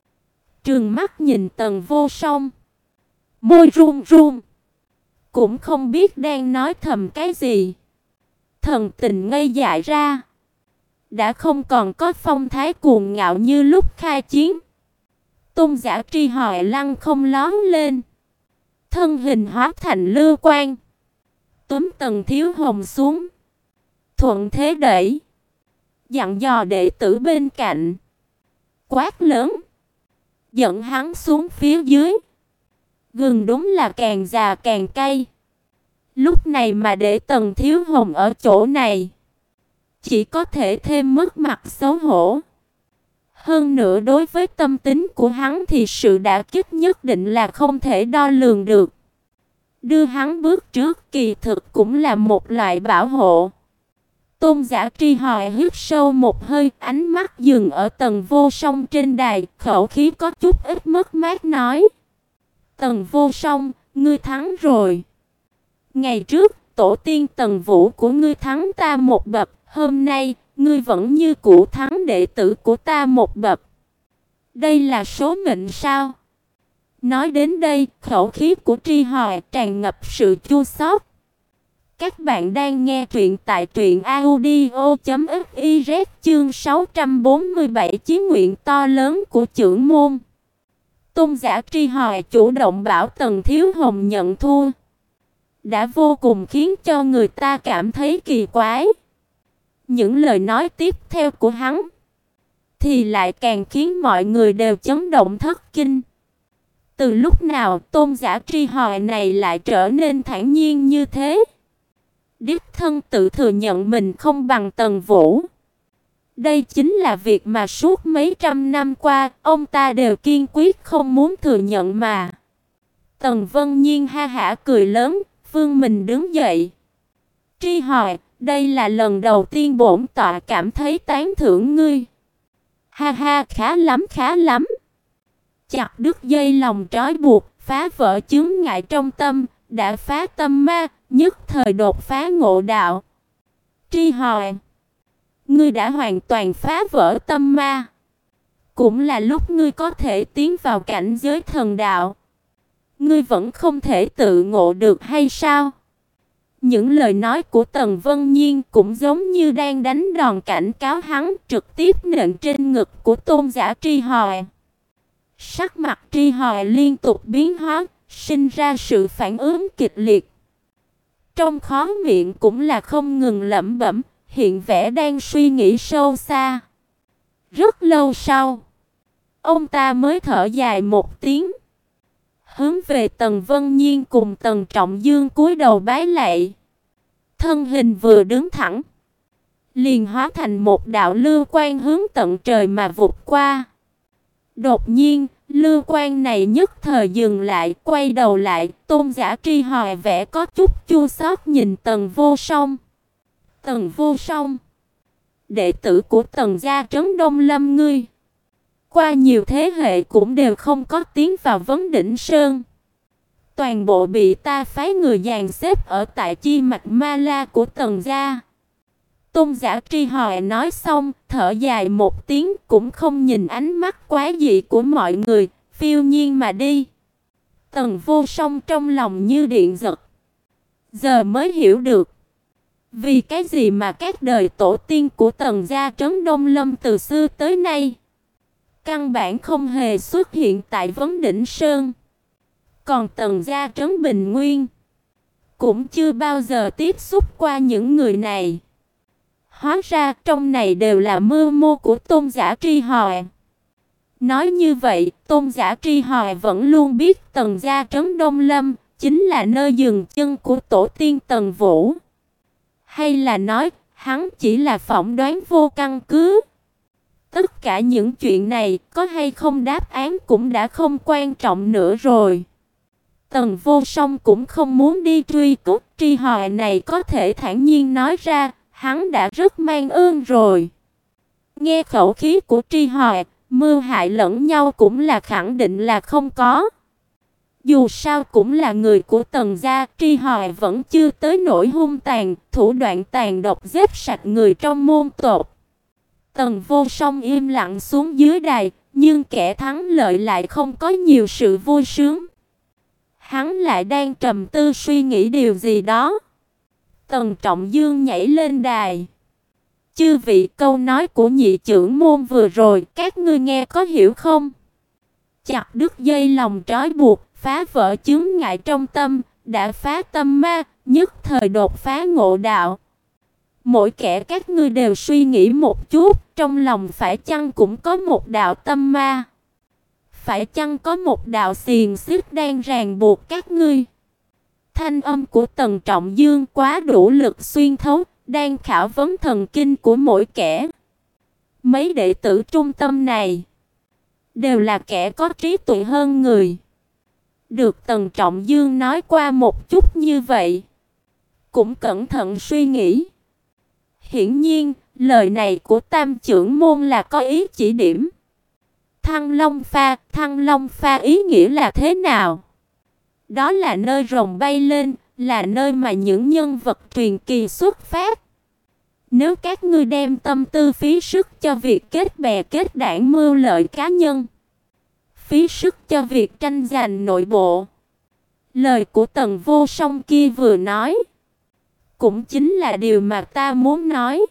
trừng mắt nhìn Tần Vô Song, môi run run, cũng không biết đang nói thầm cái gì. Thần tình ngây dại ra, đã không còn có phong thái cuồng ngạo như lúc khai chiến. Tôn giả Tri Hòe lăng không lóe lên, thân hình hóa thành lưu quang, túm Tần Thiếu Hồng xuống, thuận thế đẩy, dặn dò đệ tử bên cạnh, quát lớn, dẫn hắn xuống phía dưới. Gừng đúng là càng già càng cay. Lúc này mà để Tần Thiếu Hồng ở chỗ này, chỉ có thể thêm mất mặt xấu hổ. Hơn nữa đối với tâm tính của hắn thì sự đả kích nhất định là không thể đo lường được. Đưa hắn bước trước kỳ thực cũng là một loại bảo hộ. Tôn giả Tri Hòe hít sâu một hơi, ánh mắt dừng ở Tần Vô Song trên đài, khẩu khí có chút ít mất mát nói: Tần Vô Song, ngươi thắng rồi. Ngày trước, tổ tiên Tần Vũ của ngươi thắng ta một bậc, hôm nay, ngươi vẫn như cũ thắng đệ tử của ta một bậc. Đây là số mệnh sao? Nói đến đây, khẩu khí của Tri Hòe tràn ngập sự chua xót. Các bạn đang nghe truyện tại truyện audio chấm fiz chương sáu trăm bốn mươi bảy chí nguyện to lớn của trưởng môn. Tôn giả Tri Hoài chủ động bảo Tần Thiếu Hồng nhận thua, đã vô cùng khiến cho người ta cảm thấy kỳ quái. Những lời nói tiếp theo của hắn thì lại càng khiến mọi người đều chấn động thất kinh. Từ lúc nào Tôn giả Tri Hoài này lại trở nên thản nhiên như thế? Đích thân tự thừa nhận mình không bằng Tần Vũ. Đây chính là việc mà suốt mấy trăm năm qua ông ta đều kiên quyết không muốn thừa nhận mà. Tần Vân Nhiên ha hả cười lớn, vươn mình đứng dậy. Tri Hoài, đây là lần đầu tiên bổn tọa cảm thấy tán thưởng ngươi. Ha ha, khá lắm khá lắm. Chặt đứt dây lòng trói buộc, phá vỡ chướng ngại trong tâm, đã phá tâm ma, nhất thời đột phá ngộ đạo. Tri Hoài, ngươi đã hoàn toàn phá vỡ tâm ma. Cũng là lúc ngươi có thể tiến vào cảnh giới thần đạo. Ngươi vẫn không thể tự ngộ được hay sao? Những lời nói của Tần Vân Nhiên cũng giống như đang đánh đòn cảnh cáo hắn, trực tiếp nện trên ngực của Tôn giả Tri Hoài. Sắc mặt Tri Hoài liên tục biến hóa, sinh ra sự phản ứng kịch liệt. Trong khóe miệng cũng là không ngừng lẩm bẩm, hiện vẻ đang suy nghĩ sâu xa. Rất lâu sau, ông ta mới thở dài một tiếng, hướng về Tần Vân Nhiên cùng Tần Trọng Dương cúi đầu bái lạy. Thân hình vừa đứng thẳng, liền hóa thành một đạo lưu quang hướng tận trời mà vụt qua. Đột nhiên, lưu quang này nhất thời dừng lại, quay đầu lại, Tôn giả Tri Hoài vẻ có chút chua xót nhìn Tần Vô Song. Tần Vô Song, đệ tử của Tần gia Trấn Đông Lâm ngươi, qua nhiều thế hệ cũng đều không có tiến vào Vấn Đỉnh Sơn. Toàn bộ bị ta phái người dàn xếp ở tại chi mạch Ma La của Tần gia. Tôn giả Tri Hoài nói xong, thở dài một tiếng, cũng không nhìn ánh mắt quá dị của mọi người, phiêu nhiên mà đi. Tần Vô Song trong lòng như điện giật. Giờ mới hiểu được, vì cái gì mà các đời tổ tiên của Tần gia Trấn Đông Lâm từ xưa tới nay căn bản không hề xuất hiện tại Vấn Đỉnh Sơn. Còn Tần gia Trấn Bình Nguyên cũng chưa bao giờ tiếp xúc qua những người này. Hóa ra trong này đều là mưu mô của Tôn giả Tri Hoài. Nói như vậy, Tôn giả Tri Hoài vẫn luôn biết Tần gia Trấn Đông Lâm chính là nơi dừng chân của tổ tiên Tần Vũ. Hay là nói, hắn chỉ là phỏng đoán vô căn cứ. Tất cả những chuyện này, có hay không đáp án cũng đã không quan trọng nữa rồi. Tần Vô Song cũng không muốn đi truy cứu, Tri Hoài này có thể thản nhiên nói ra, hắn đã rất mang ơn rồi. Nghe khẩu khí của Tri Hoài, mưu hại lẫn nhau cũng là khẳng định là không có. Dù sao cũng là người của Tần gia, Tri Hoài vẫn chưa tới nỗi hung tàn, thủ đoạn tàn độc giết sạch người trong môn tộc. Tần Vô Song im lặng xuống dưới đài, nhưng kẻ thắng lợi lại không có nhiều sự vui sướng. Hắn lại đang trầm tư suy nghĩ điều gì đó. Tần Trọng Dương nhảy lên đài. Chư vị, câu nói của nhị trưởng môn vừa rồi, các ngươi nghe có hiểu không? Chặt đứt dây lòng trói buộc, phá vỡ chướng ngại trong tâm, đã phá tâm ma, nhất thời đột phá ngộ đạo. Mỗi kẻ các ngươi đều suy nghĩ một chút, trong lòng phải chăng cũng có một đạo tâm ma? Phải chăng có một đạo xiềng xích đang ràng buộc các ngươi? Thanh âm của Tần Trọng Dương quá đủ lực xuyên thấu, đang khảo vấn thần kinh của mỗi kẻ. Mấy đệ tử trung tâm này đều là kẻ có trí tuệ hơn người. Được Tần Trọng Dương nói qua một chút như vậy, cũng cẩn thận suy nghĩ. Hiển nhiên, lời này của Tam trưởng môn là có ý chỉ điểm. Thăng Long Pha, Thăng Long Pha ý nghĩa là thế nào? Đó là nơi rồng bay lên, là nơi mà những nhân vật truyền kỳ xuất phát. Nếu các ngươi đem tâm tư phí sức cho việc kết bè kết đảng mưu lợi cá nhân, phí sức cho việc tranh giành nội bộ, lời của Tần Vô Song kia vừa nói cũng chính là điều mà ta muốn nói.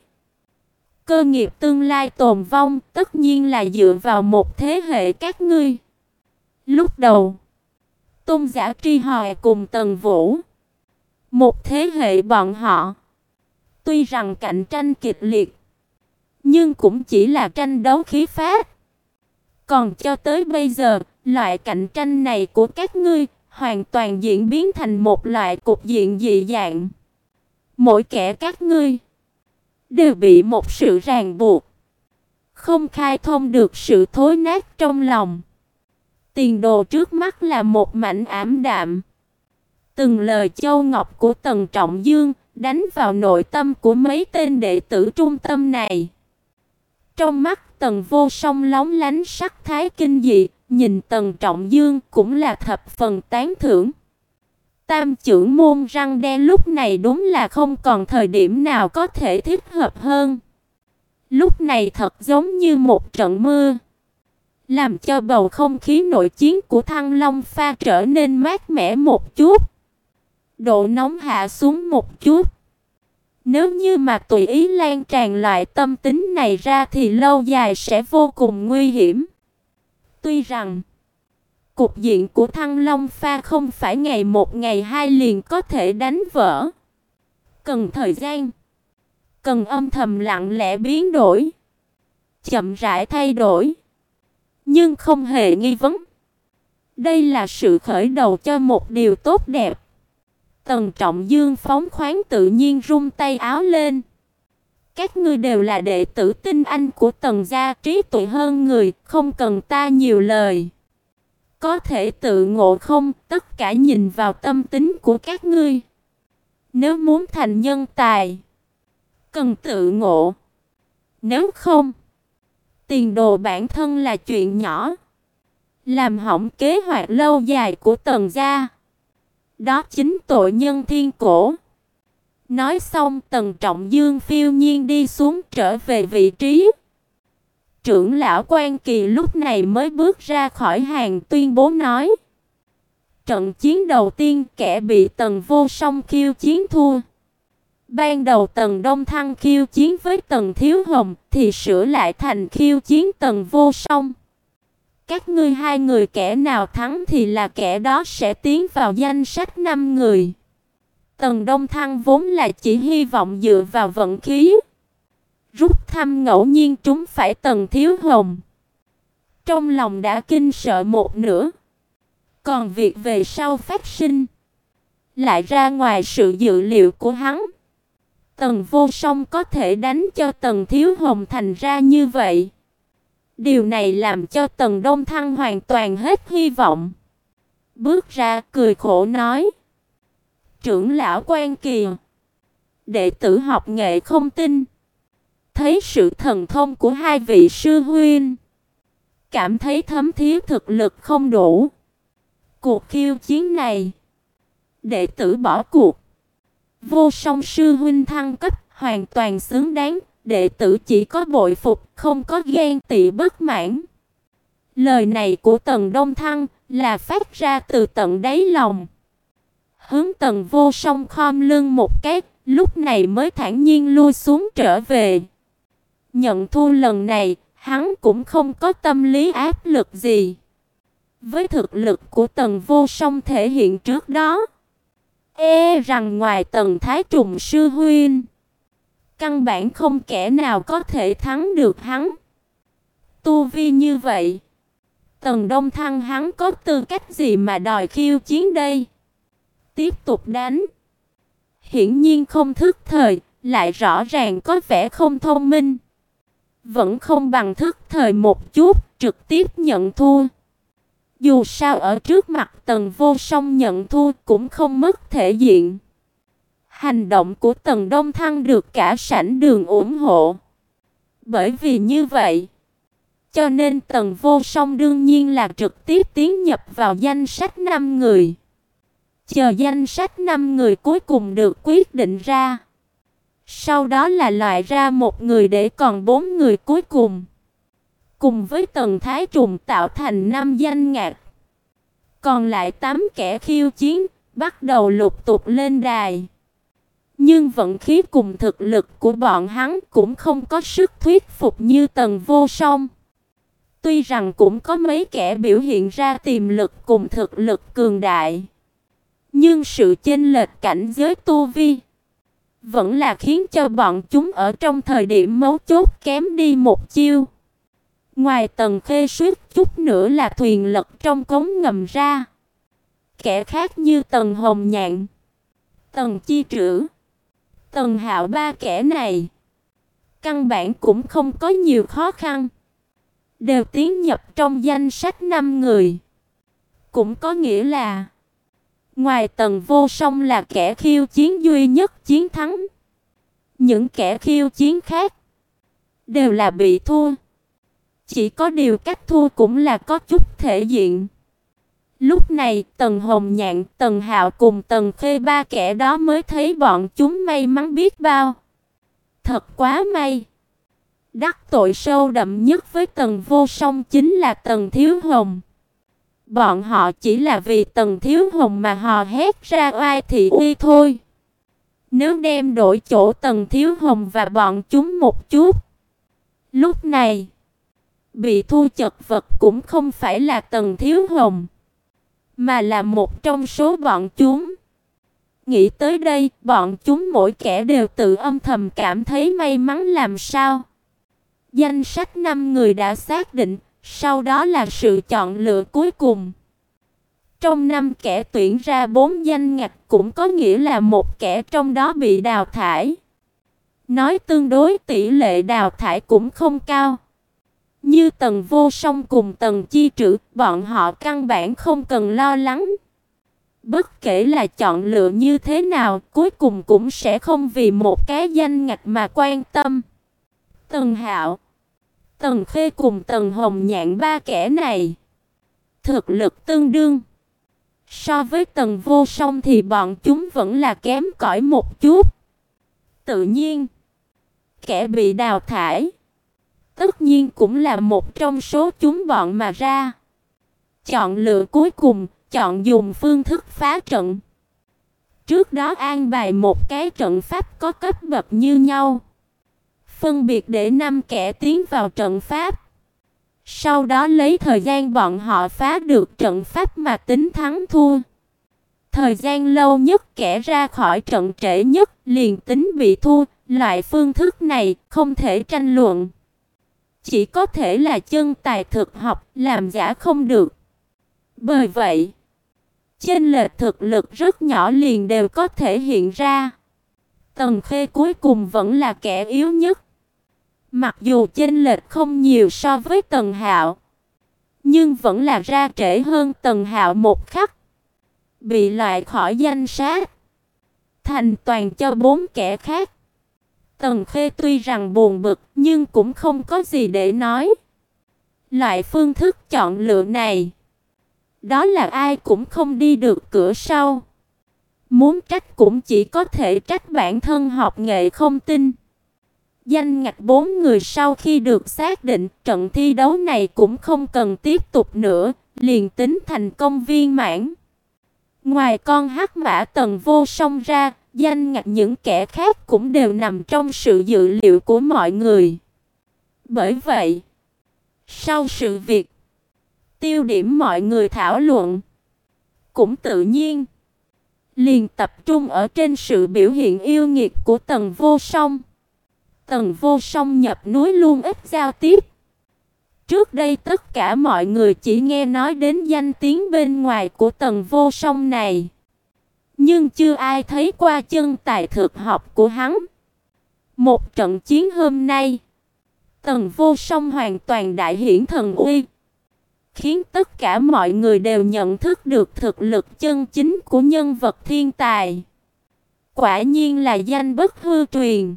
Cơ nghiệp tương lai tồn vong tất nhiên là dựa vào một thế hệ các ngươi. Lúc đầu, Tôn Giả Tri Hoài cùng Tần Vũ, một thế hệ bọn họ, tuy rằng cạnh tranh kịch liệt, nhưng cũng chỉ là tranh đấu khí phách. Còn cho tới bây giờ, loại cạnh tranh này của các ngươi hoàn toàn diễn biến thành một loại cục diện dị dạng. Mỗi kẻ các ngươi đều bị một sự ràng buộc, không khai thông được sự thối nát trong lòng. Tiền đồ trước mắt là một mảnh ảm đạm. Từng lời châu ngọc của Tần Trọng Dương đánh vào nội tâm của mấy tên đệ tử trung tâm này. Trong mắt Tần Vô Song lóng lánh sắc thái kinh dị, nhìn Tần Trọng Dương cũng là thập phần tán thưởng. Tam trưởng môn răng đen lúc này đúng là không còn thời điểm nào có thể thích hợp hơn. Lúc này thật giống như một trận mưa, làm cho bầu không khí nội chiến của Thăng Long Pha trở nên mát mẻ một chút. Độ nóng hạ xuống một chút. Nếu như mà tùy ý lan tràn loại tâm tính này ra thì lâu dài sẽ vô cùng nguy hiểm. Tuy rằng cục diện của Thăng Long Pha không phải ngày một ngày hai liền có thể đánh vỡ. Cần thời gian, cần âm thầm lặng lẽ biến đổi, chậm rãi thay đổi. Nhưng không hề nghi vấn, đây là sự khởi đầu cho một điều tốt đẹp. Tần Trọng Dương phóng khoáng tự nhiên rung tay áo lên. Các ngươi đều là đệ tử tinh anh của Tần gia, trí tuệ hơn người, không cần ta nhiều lời. Có thể tự ngộ không, tất cả nhìn vào tâm tính của các ngươi. Nếu muốn thành nhân tài, cần tự ngộ. Nếu không, tiền đồ bản thân là chuyện nhỏ, làm hỏng kế hoạch lâu dài của Tần gia, đó chính tội nhân thiên cổ. Nói xong, Tần Trọng Dương phiêu nhiên đi xuống trở về vị trí. Trưởng lão Quan Kỳ lúc này mới bước ra khỏi hàng tuyên bố nói: trận chiến đầu tiên kẻ bị Tần Vô Song khiêu chiến thua. Ban đầu Tần Đông Thăng khiêu chiến với Tần Thiếu Hồng thì sửa lại thành khiêu chiến Tần Vô Song. Các ngươi hai người kẻ nào thắng thì là kẻ đó sẽ tiến vào danh sách năm người. Tần Đông Thăng vốn là chỉ hy vọng dựa vào vận khí, rút thăm ngẫu nhiên trúng phải Tần Thiếu Hồng. Trong lòng đã kinh sợ một nửa. Còn việc về sau phát sinh lại ra ngoài sự dự liệu của hắn. Tần Vô Song có thể đánh cho Tần Thiếu Hồng thành ra như vậy. Điều này làm cho Tần Đông Thăng hoàn toàn hết hy vọng. Bước ra cười khổ nói: trưởng lão Quan Kỳ, đệ tử học nghệ không tin. Thấy sự thần thông của hai vị sư huynh, cảm thấy thấm thía thực lực không đủ. Cuộc khiêu chiến này, đệ tử bỏ cuộc. Vô Song sư huynh thăng cấp hoàn toàn xứng đáng, đệ tử chỉ có bội phục, không có ghen tị bất mãn. Lời này của Tần Đông Thăng là phát ra từ tận đáy lòng. Hướng Tần Vô Song khom lưng một cái, lúc này mới thản nhiên lui xuống trở về. Nhận thua lần này, hắn cũng không có tâm lý áp lực gì. Với thực lực của Tần Vô Song thể hiện trước đó, e rằng ngoài Tần Thái Trùng sư huynh, căn bản không kẻ nào có thể thắng được hắn. Tu vi như vậy, Tần Đông Thăng hắn có tư cách gì mà đòi khiêu chiến đây? Tiếp tục đánh. Hiển nhiên không thức thời, lại rõ ràng có vẻ không thông minh. Vẫn không bằng thức thời một chút, trực tiếp nhận thua. Dù sao ở trước mặt Tần Vô Song nhận thua cũng không mất thể diện. Hành động của Tần Đông Thăng được cả sảnh đường ủng hộ. Bởi vì như vậy, cho nên Tần Vô Song đương nhiên là trực tiếp tiến nhập vào danh sách năm người. Chờ danh sách năm người cuối cùng được quyết định ra, sau đó là loại ra một người để còn bốn người cuối cùng. Cùng với Tần Thái Trùng tạo thành năm danh ngạch. Còn lại tám kẻ khiêu chiến bắt đầu lục tục lên đài. Nhưng vận khí cùng thực lực của bọn hắn cũng không có sức thuyết phục như Tần Vô Song. Tuy rằng cũng có mấy kẻ biểu hiện ra tiềm lực cùng thực lực cường đại, nhưng sự chênh lệch cảnh giới tu vi vẫn là khiến cho bọn chúng ở trong thời điểm mấu chốt kém đi một chiêu. Ngoài Tần Khê suýt chút nữa là thuyền lật trong cống ngầm ra. Kẻ khác như Tần Hồng Nhạn, Tần Chi Trữ, Tần Hạo, ba kẻ này căn bản cũng không có nhiều khó khăn, đều tiến nhập trong danh sách năm người. Cũng có nghĩa là ngoài Tần Vô Song là kẻ khiêu chiến duy nhất chiến thắng, những kẻ khiêu chiến khác đều là bị thua. Chỉ có điều cách thua cũng là có chút thể diện. Lúc này Tần Hồng Nhạn, Tần Hạo cùng Tần Khê ba kẻ đó mới thấy bọn chúng may mắn biết bao. Thật quá may. Đắc tội sâu đậm nhất với Tần Vô Song chính là Tần Thiếu Hồng. Bọn họ chỉ là vì Tần Thiếu Hồng mà hò hét ra oai thị uy thôi. Nếu đem đổi chỗ Tần Thiếu Hồng và bọn chúng một chút, lúc này bị thua chật vật cũng không phải là Tần Thiếu Hồng, mà là một trong số bọn chúng. Nghĩ tới đây, bọn chúng mỗi kẻ đều tự âm thầm cảm thấy may mắn làm sao. Danh sách năm người đã xác định, sau đó là sự chọn lựa cuối cùng. Trong năm kẻ tuyển ra bốn danh ngạch cũng có nghĩa là một kẻ trong đó bị đào thải. Nói tương đối tỷ lệ đào thải cũng không cao. Như Tần Vô Song cùng Tần Chi Trữ, bọn họ căn bản không cần lo lắng. Bất kể là chọn lựa như thế nào, cuối cùng cũng sẽ không vì một cái danh ngạch mà quan tâm. Tần Hạo, Tần Khê cùng Tần Hồng Nhạn, ba kẻ này thực lực tương đương. So với Tần Vô Song thì bọn chúng vẫn là kém cỏi một chút. Tự nhiên, kẻ bị đào thải tất nhiên cũng là một trong số chúng bọn mà ra. Chọn lựa cuối cùng, chọn dùng phương thức phá trận. Trước đó an bài một cái trận pháp có cấp bậc như nhau, phân biệt để năm kẻ tiến vào trận pháp. Sau đó lấy thời gian bọn họ phá được trận pháp mà tính thắng thua. Thời gian lâu nhất kẻ ra khỏi trận trễ nhất liền tính bị thua. Loại phương thức này không thể tranh luận, chỉ có thể là chân tài thực học, làm giả không được. Bởi vậy, chênh lệch thực lực rất nhỏ liền đều có thể hiện ra. Tần Khê cuối cùng vẫn là kẻ yếu nhất. Mặc dù chênh lệch không nhiều so với Tần Hạo, nhưng vẫn là ra trễ hơn Tần Hạo một khắc. Bị loại khỏi danh sách, thành toàn cho bốn kẻ khác. Tần Khê tuy rằng buồn bực nhưng cũng không có gì để nói. Loại phương thức chọn lựa này, đó là ai cũng không đi được cửa sau. Muốn trách cũng chỉ có thể trách bản thân học nghệ không tinh. Danh ngạch bốn người sau khi được xác định, trận thi đấu này cũng không cần tiếp tục nữa, liền tính thành công viên mãn. Ngoài con hắc mã Tần Vô Song ra, danh ngạch những kẻ khác cũng đều nằm trong sự dự liệu của mọi người. Bởi vậy, sau sự việc, tiêu điểm mọi người thảo luận cũng tự nhiên liền tập trung ở trên sự biểu hiện yêu nghiệt của Tần Vô Song. Tần Vô Song nhập núi luôn ít giao tiếp. Trước đây tất cả mọi người chỉ nghe nói đến danh tiếng bên ngoài của Tần Vô Song này, nhưng chưa ai thấy qua chân tài thực học của hắn. Một trận chiến hôm nay, Tần Vô Song hoàn toàn đại hiển thần uy, khiến tất cả mọi người đều nhận thức được thực lực chân chính của nhân vật thiên tài. Quả nhiên là danh bất hư truyền.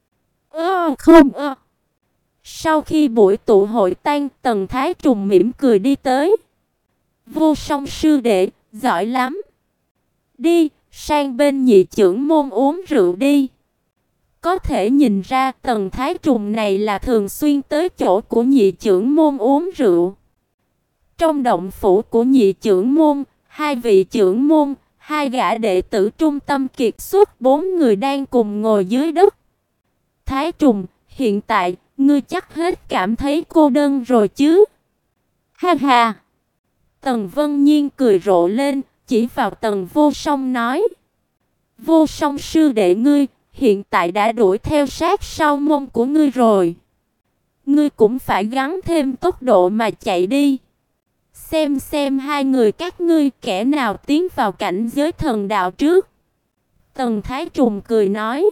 Ơ không ơ. Sau khi buổi tụ hội tan, Tần Thái Trùng mỉm cười đi tới. Vô Song sư đệ, giỏi lắm. Đi, sang bên nhị trưởng môn uống rượu đi. Có thể nhìn ra Tần Thái Trùng này là thường xuyên tới chỗ của nhị trưởng môn uống rượu. Trong động phủ của nhị trưởng môn, hai vị trưởng môn, hai gã đệ tử trung tâm kiệt xuất, bốn người đang cùng ngồi dưới đất. Thái Trùng, hiện tại, ngươi chắc hết cảm thấy cô đơn rồi chứ? Ha ha! Tần Vân Nhiên cười rộ lên, chỉ vào Tần Vô Song nói: Vô Song sư đệ ngươi, hiện tại đã đuổi theo sát sau mông của ngươi rồi. Ngươi cũng phải gắng thêm tốc độ mà chạy đi. Xem xem hai người các ngươi kẻ nào tiến vào cảnh giới thần đạo trước. Tần Thái Trùng cười nói: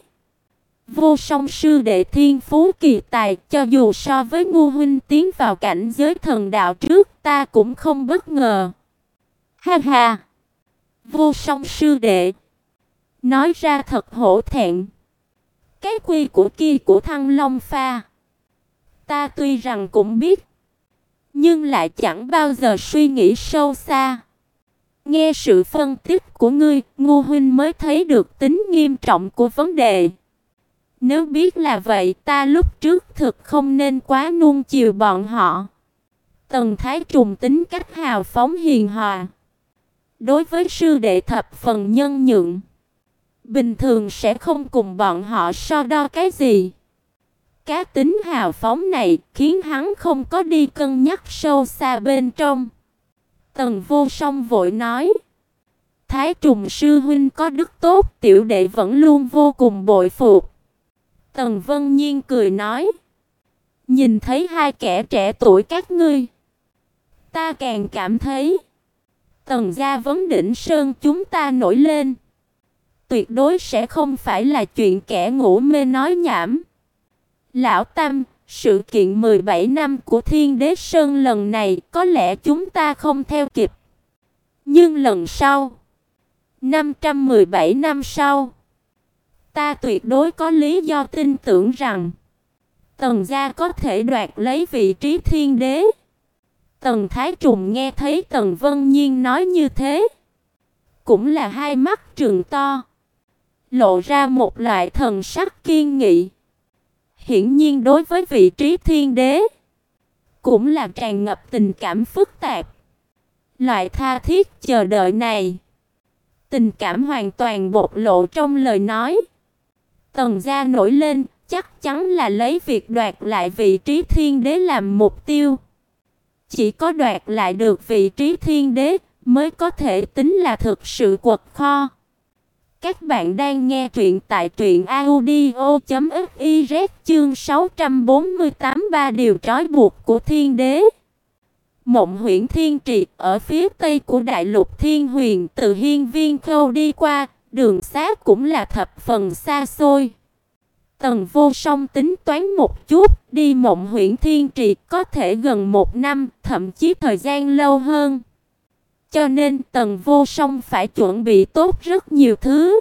Vô Song sư đệ thiên phú kỳ tài, cho dù so với Ngô huynh tiến vào cảnh giới thần đạo trước, ta cũng không bất ngờ. Ha ha! Vô Song sư đệ, nói ra thật hổ thẹn. Cái quy của kia của Thăng Long Pha, ta tuy rằng cũng biết, nhưng lại chẳng bao giờ suy nghĩ sâu xa. Nghe sự phân tích của ngươi, Ngô huynh mới thấy được tính nghiêm trọng của vấn đề. Nếu biết là vậy, ta lúc trước thực không nên quá nuông chiều bọn họ. Tần Thái Trùng tính cách hào phóng hiền hòa, đối với sư đệ thập phần nhân nhượng, bình thường sẽ không cùng bọn họ so đo cái gì. Cá tính hào phóng này khiến hắn không có đi cân nhắc sâu xa bên trong. Tần Vô Song vội nói: Thái Trùng sư huynh có đức tốt, tiểu đệ vẫn luôn vô cùng bội phục. Tần Vân Nhiên cười nói: Nhìn thấy hai kẻ trẻ tuổi các ngươi, ta càng cảm thấy Tần gia vấn đỉnh sơn chúng ta nổi lên, tuyệt đối sẽ không phải là chuyện kẻ ngủ mê nói nhảm. Lão Tam, sự kiện mười bảy năm của Thiên Đế Sơn lần này có lẽ chúng ta không theo kịp. Nhưng lần sau, năm trăm mười bảy năm sau, ta tuyệt đối có lý do tin tưởng rằng Tần gia có thể đoạt lấy vị trí thiên đế. Tần Thái Trùng nghe thấy Tần Vân Nhiên nói như thế, cũng là hai mắt trừng to, lộ ra một loại thần sắc kiên nghị. Hiển nhiên đối với vị trí thiên đế cũng là tràn ngập tình cảm phức tạp. Loại tha thiết chờ đợi này, tình cảm hoàn toàn bộc lộ trong lời nói. Tần gia nổi lên chắc chắn là lấy việc đoạt lại vị trí thiên đế làm mục tiêu. Chỉ có đoạt lại được vị trí thiên đế mới có thể tính là thực sự quật kho. Các bạn đang nghe truyện tại truyện audio chấm fiz chương sáu trăm bốn mươi tám ba điều trói buộc của thiên đế. Mộng Huyễn Thiên Trì ở phía tây của đại lục Thiên Huyền, từ Hiên Viên Khâu đi qua, đường xá cũng là thập phần xa xôi. Tần Vô Song tính toán một chút, đi Mộng Huyễn Thiên Trì có thể gần một năm, thậm chí thời gian lâu hơn. Cho nên Tần Vô Song phải chuẩn bị tốt rất nhiều thứ.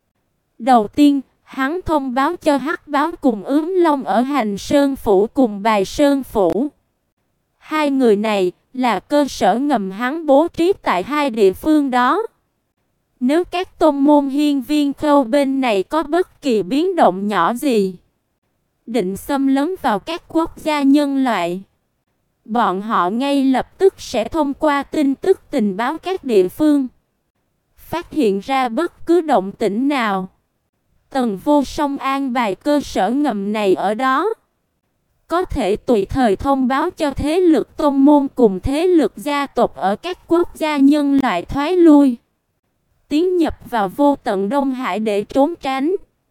Đầu tiên, hắn thông báo cho Hắc Báo cùng Ướm Long ở Hành Sơn Phủ cùng Bài Sơn Phủ. Hai người này là cơ sở ngầm hắn bố trí tại hai địa phương đó. Nếu các tôn môn Hiên Viên Khâu bên này có bất kỳ biến động nhỏ gì, định xâm lấn vào các quốc gia nhân loại, bọn họ ngay lập tức sẽ thông qua tin tức tình báo các địa phương, phát hiện ra bất cứ động tĩnh nào. Tần Vô Song an bài cơ sở ngầm này ở đó, có thể tùy thời thông báo cho thế lực tôn môn cùng thế lực gia tộc ở các quốc gia nhân loại thoái lui, tiến nhập vào vô tận Đông Hải để trốn tránh.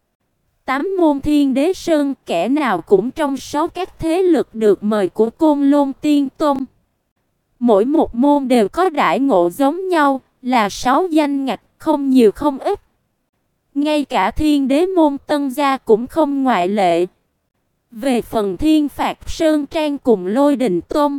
Tám môn Thiên Đế Sơn, kẻ nào cũng trong số các thế lực được mời của Côn Lôn Tiên Tôn. Mỗi một môn đều có đãi ngộ giống nhau, là sáu danh ngạch, không nhiều không ít. Ngay cả Thiên Đế môn Tân gia cũng không ngoại lệ. Về phần Thiên Phạt Sơn Trang cùng Lôi Đình Tôn,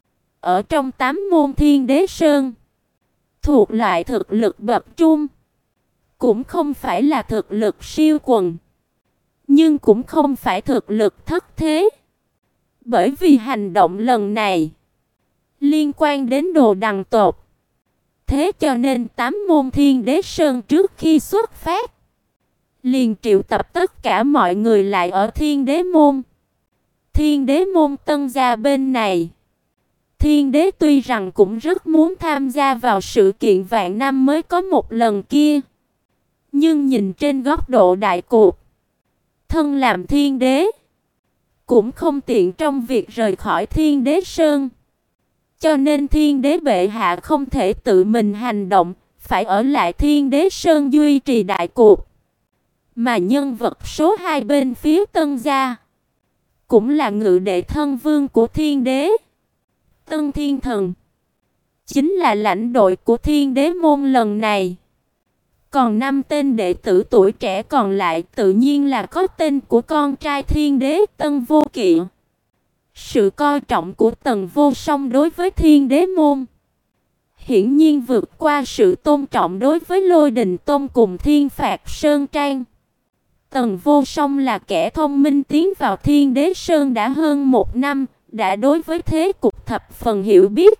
ở trong tám môn Thiên Đế Sơn, thuộc loại thực lực bậc trung, cũng không phải là thực lực siêu quần, nhưng cũng không phải thực lực thất thế. Bởi vì hành động lần này liên quan đến Đồ Đằng tộc, thế cho nên tám môn Thiên Đế Sơn trước khi xuất phát liền triệu tập tất cả mọi người lại ở Thiên Đế môn. Thiên Đế môn Tân gia bên này, Thiên Đế tuy rằng cũng rất muốn tham gia vào sự kiện vạn năm mới có một lần kia, nhưng nhìn trên góc độ đại cục, thân làm Thiên Đế cũng không tiện trong việc rời khỏi Thiên Đế Sơn. Cho nên Thiên Đế bệ hạ không thể tự mình hành động, phải ở lại Thiên Đế Sơn duy trì đại cuộc. Mà nhân vật số hai bên phía Tân gia cũng là ngự đệ thân vương của Thiên Đế, Tân Thiên Thần, chính là lãnh đội của Thiên Đế môn lần này. Còn năm tên đệ tử tuổi trẻ còn lại tự nhiên là có tên của con trai Thiên Đế Tân Vô Kỵ. Sự coi trọng của Tần Vô Song đối với Thiên Đế môn hiển nhiên vượt qua sự tôn trọng đối với Lôi Đình Tôn cùng Thiên Phạt Sơn Trang. Tần Vô Song là kẻ thông minh tiến vào Thiên Đế Sơn đã hơn một năm, đã đối với thế cục thập phần hiểu biết.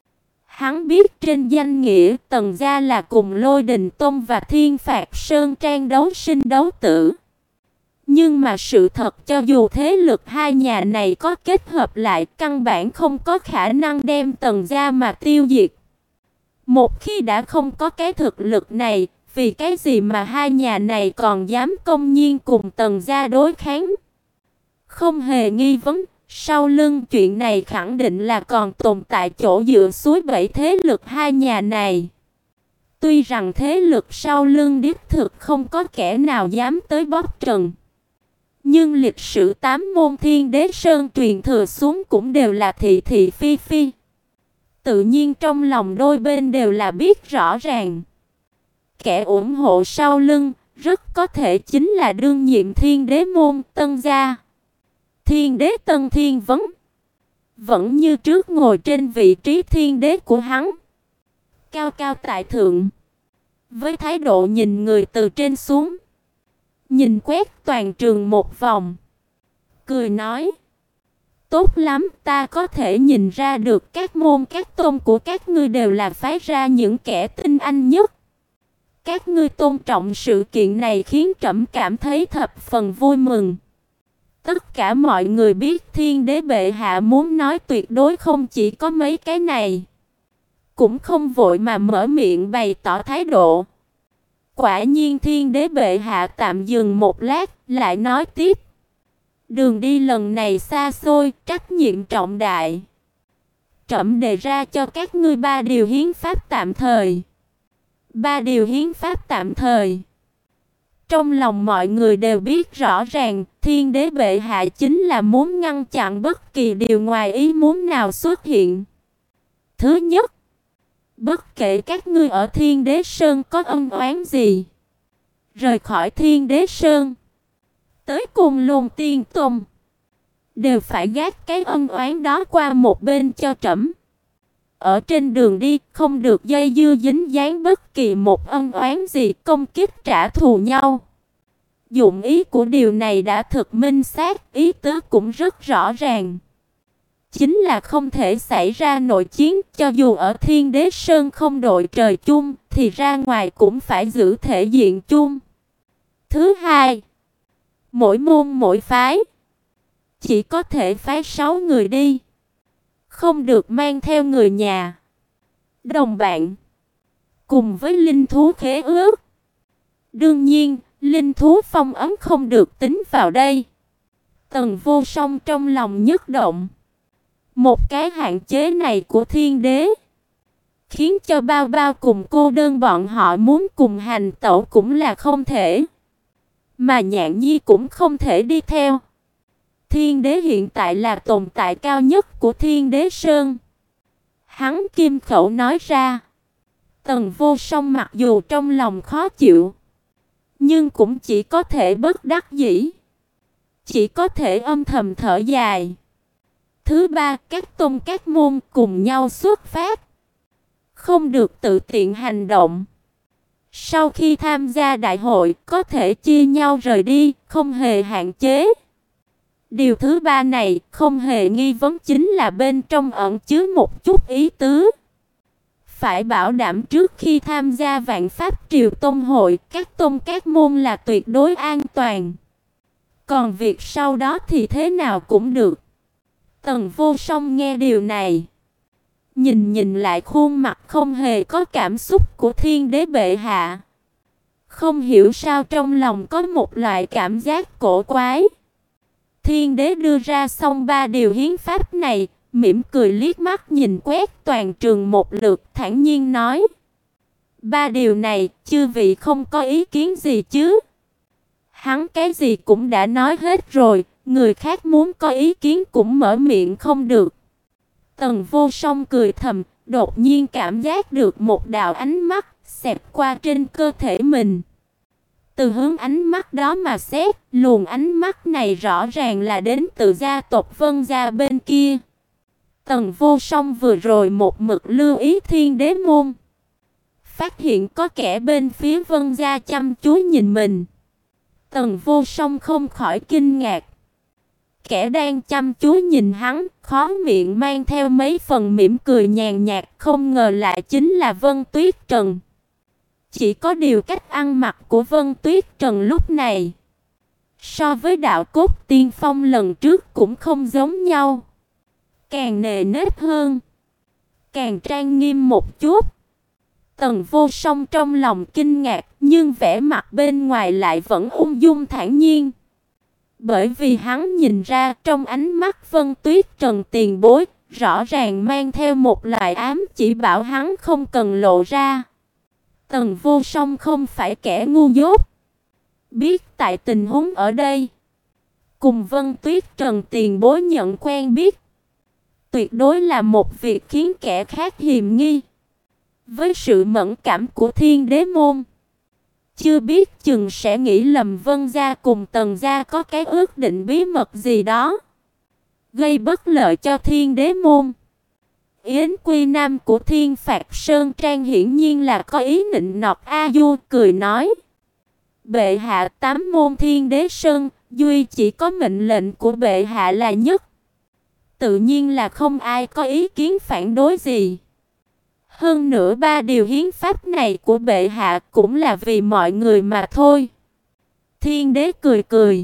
Hắn biết trên danh nghĩa Tần gia là cùng Lôi Đình Tôn và Thiên Phạt Sơn Trang đấu sinh đấu tử. Nhưng mà sự thật cho dù thế lực hai nhà này có kết hợp lại, căn bản không có khả năng đem Tần gia mà tiêu diệt. Một khi đã không có cái thực lực này, vì cái gì mà hai nhà này còn dám công nhiên cùng Tần gia đối kháng? Không hề nghi vấn, sau lưng chuyện này khẳng định là còn tồn tại chỗ dựa suối bẫy thế lực hai nhà này. Tuy rằng thế lực sau lưng đích thực không có kẻ nào dám tới bóp trần, nhưng lịch sử tám môn Thiên Đế Sơn truyền thừa xuống cũng đều là thị thị phi phi. Tự nhiên trong lòng đôi bên đều là biết rõ ràng. Kẻ ủng hộ sau lưng rất có thể chính là đương nhiệm Thiên Đế môn Tân gia. Thiên Đế Tân Thiên Vấn vẫn như trước ngồi trên vị trí Thiên Đế của hắn, cao cao tại thượng, với thái độ nhìn người từ trên xuống, nhìn quét toàn trường một vòng, cười nói: tốt lắm, ta có thể nhìn ra được các môn các tôn của các ngươi đều là phái ra những kẻ tinh anh nhất. Các ngươi tôn trọng sự kiện này khiến trẫm cảm thấy thập phần vui mừng. Tất cả mọi người biết Thiên Đế bệ hạ muốn nói tuyệt đối không chỉ có mấy cái này, cũng không vội mà mở miệng bày tỏ thái độ. Quả nhiên Thiên Đế bệ hạ tạm dừng một lát, lại nói tiếp: đường đi lần này xa xôi, trách nhiệm trọng đại. Trẫm đề ra cho các ngươi ba điều hiến pháp tạm thời. Ba điều hiến pháp tạm thời. Trong lòng mọi người đều biết rõ ràng, Thiên Đế bệ hạ chính là muốn ngăn chặn bất kỳ điều ngoài ý muốn nào xuất hiện. Thứ nhất, bất kể các ngươi ở Thiên Đế Sơn có ân oán gì, rời khỏi Thiên Đế Sơn tới Côn Lôn Tiên Tông, đều phải gác cái ân oán đó qua một bên cho trẫm. Ở trên đường đi không được dây dưa dính dáng bất kỳ một ân oán gì, công kích trả thù nhau. Dụng ý của điều này đã thực minh xác, ý tứ cũng rất rõ ràng. Chính là không thể xảy ra nội chiến, cho dù ở Thiên Đế Sơn không đội trời chung, thì ra ngoài cũng phải giữ thể diện chung. Thứ hai, mỗi môn mỗi phái chỉ có thể phái sáu người đi, không được mang theo người nhà, đồng bạn, cùng với linh thú khế ước. Đương nhiên, linh thú phong ấn không được tính vào đây. Tần Vô Song trong lòng nhất động. Một cái hạn chế này của Thiên Đế khiến cho Bao Bao cùng Cô Đơn bọn họ muốn cùng hành tẩu cũng là không thể. Mà Nhạn Nhi cũng không thể đi theo. Thiên Đế hiện tại là tồn tại cao nhất của Thiên Đế Sơn. Hắn kim khẩu nói ra. Tần Vô Song mặc dù trong lòng khó chịu, nhưng cũng chỉ có thể bất đắc dĩ, chỉ có thể âm thầm thở dài. Thứ ba, các tôn các môn cùng nhau xuất phát, không được tự tiện hành động. Sau khi tham gia đại hội, có thể chia nhau rời đi, không hề hạn chế. Điều thứ ba này, không hề nghi vấn chính là bên trong ẩn chứa một chút ý tứ. Phải bảo đảm trước khi tham gia Vạn Pháp Triều Tông hội, các tôn các môn là tuyệt đối an toàn. Còn việc sau đó thì thế nào cũng được. Tần Vô Song nghe điều này, nhìn nhìn lại khuôn mặt không hề có cảm xúc của Thiên Đế bệ hạ, không hiểu sao trong lòng có một loại cảm giác cổ quái. Thiên Đế đưa ra xong ba điều hiến pháp này, mỉm cười liếc mắt nhìn quét toàn trường một lượt, thản nhiên nói: "Ba điều này, chư vị không có ý kiến gì chứ?" Hắn cái gì cũng đã nói hết rồi, người khác muốn có ý kiến cũng mở miệng không được. Tần Vô Song cười thầm, đột nhiên cảm giác được một đạo ánh mắt xẹt qua trên cơ thể mình. Từ hướng ánh mắt đó mà xét, luồng ánh mắt này rõ ràng là đến từ gia tộc Vân gia bên kia. Tần Vô Song vừa rồi một mực lưu ý Thiên Đế môn, phát hiện có kẻ bên phía Vân gia chăm chú nhìn mình. Tần Vô Song không khỏi kinh ngạc. Kẻ đang chăm chú nhìn hắn, khóe miệng mang theo mấy phần mỉm cười nhàn nhạt, không ngờ lại chính là Vân Tuyết Trần. Chỉ có điều cách ăn mặc của Vân Tuyết Trần lúc này so với Đạo Cốt Tiên Phong lần trước cũng không giống nhau, càng nề nếp hơn, càng trang nghiêm một chút. Tần Vô Song trong lòng kinh ngạc, nhưng vẻ mặt bên ngoài lại vẫn ung dung thản nhiên. Bởi vì hắn nhìn ra trong ánh mắt Vân Tuyết Trần tiền bối, rõ ràng mang theo một loại ám chỉ bảo hắn không cần lộ ra. Tần Vô Song không phải kẻ ngu dốt, biết tại tình huống ở đây, cùng Vân Tuyết Trần tiền bối nhận quen biết, tuyệt đối là một việc khiến kẻ khác hiềm nghi. Với sự mẫn cảm của Thiên Đế môn, chưa biết chừng sẽ nghĩ lầm Vân gia cùng Tần gia có cái ước định bí mật gì đó, gây bất lợi cho Thiên Đế môn. Yến Quy Nam của Thiên Phạt Sơn Trang hiển nhiên là có ý nịnh nọt A Du, cười nói: "Bệ hạ, tám môn Thiên Đế Sơn, duy chỉ có mệnh lệnh của bệ hạ là nhất. Tự nhiên là không ai có ý kiến phản đối gì. Hơn nữa ba điều hiến pháp này của bệ hạ cũng là vì mọi người mà thôi." Thiên Đế cười cười: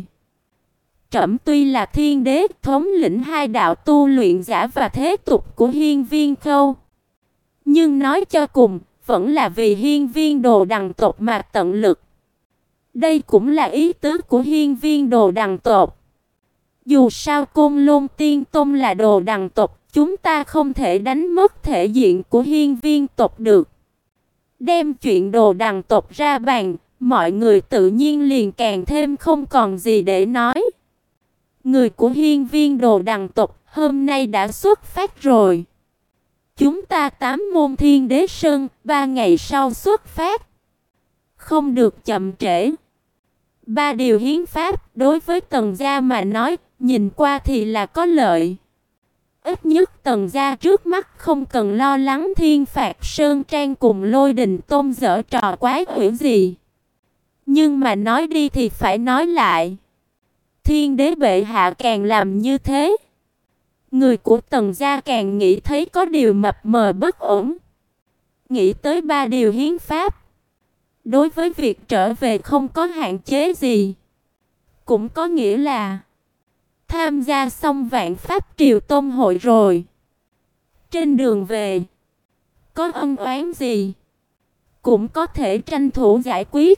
"Trẫm tuy là Thiên Đế, thống lĩnh hai đạo tu luyện giả và thế tục của Hiên Viên Khâu, nhưng nói cho cùng, vẫn là vì Hiên Viên Đồ Đằng tộc mà tận lực. Đây cũng là ý tứ của Hiên Viên Đồ Đằng tộc. Dù sao Côn Lôn Tiên Tông là Đồ Đằng tộc, chúng ta không thể đánh mất thể diện của Hiên Viên tộc được. Đem chuyện Đồ Đằng tộc ra bàn, mọi người tự nhiên liền càng thêm không còn gì để nói. Người của Hiên Viên Đồ Đằng tộc hôm nay đã xuất phát rồi. Chúng ta tám môn Thiên Đế Sơn, ba ngày sau xuất phát. Không được chậm trễ." Ba điều hiến pháp đối với Tần gia mà nói, nhìn qua thì là có lợi. Ít nhất Tần gia trước mắt không cần lo lắng Thiên Phạt Sơn Trang cùng Lôi Đình Tôn giở trò quái quỷ gì. Nhưng mà nói đi thì phải nói lại. Thiên Đế bệ hạ càng làm như thế, người của Tần gia càng nghĩ thấy có điều mập mờ bất ổn. Nghĩ tới ba điều hiến pháp, đối với việc trở về không có hạn chế gì, cũng có nghĩa là tham gia xong Vạn Pháp Triều Tông hội rồi, trên đường về có ân oán gì cũng có thể tranh thủ giải quyết.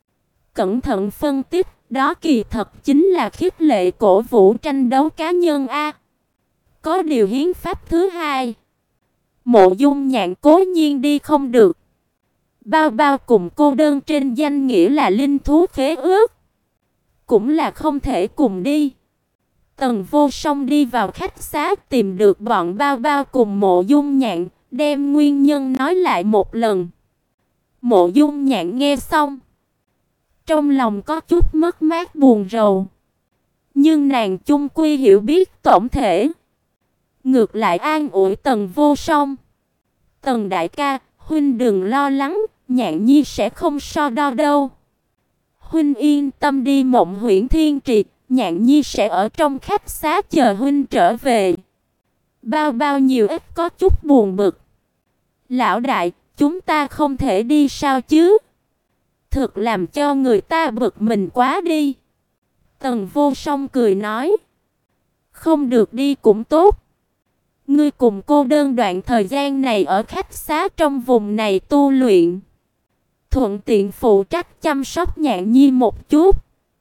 Cẩn thận phân tích, đó kỳ thật chính là khích lệ cổ vũ tranh đấu cá nhân a. Có điều hiến pháp thứ hai, Mộ Dung Nhạn cố nhiên đi không được. Bao Bao cùng cô đơn trên danh nghĩa là linh thú khế ước, cũng là không thể cùng đi. Tần Vô Song đi vào khách xá tìm được bọn Bao Bao cùng Mộ Dung Nhạn, đem nguyên nhân nói lại một lần. Mộ Dung Nhạn nghe xong, trong lòng có chút mất mát buồn rầu, nhưng nàng chung quy hiểu biết tổng thể, ngược lại an ủi Tần Vô Song: "Tần đại ca, huynh đừng lo lắng, Nhạn Nhi sẽ không so đo đâu. Huynh yên tâm đi Mộng Huyễn Thiên Trì, Nhạn Nhi sẽ ở trong khách xá chờ huynh trở về." Bao Bao nhiều ít có chút buồn bực: "Lão đại, chúng ta không thể đi sao chứ? Thực làm cho người ta bực mình quá đi." Tần Vô Song cười nói: "Không được đi cũng tốt. Ngươi cùng cô đơn đoạn thời gian này ở khách xá trong vùng này tu luyện, thuận tiện phụ trách chăm sóc Nhạn Nhi một chút."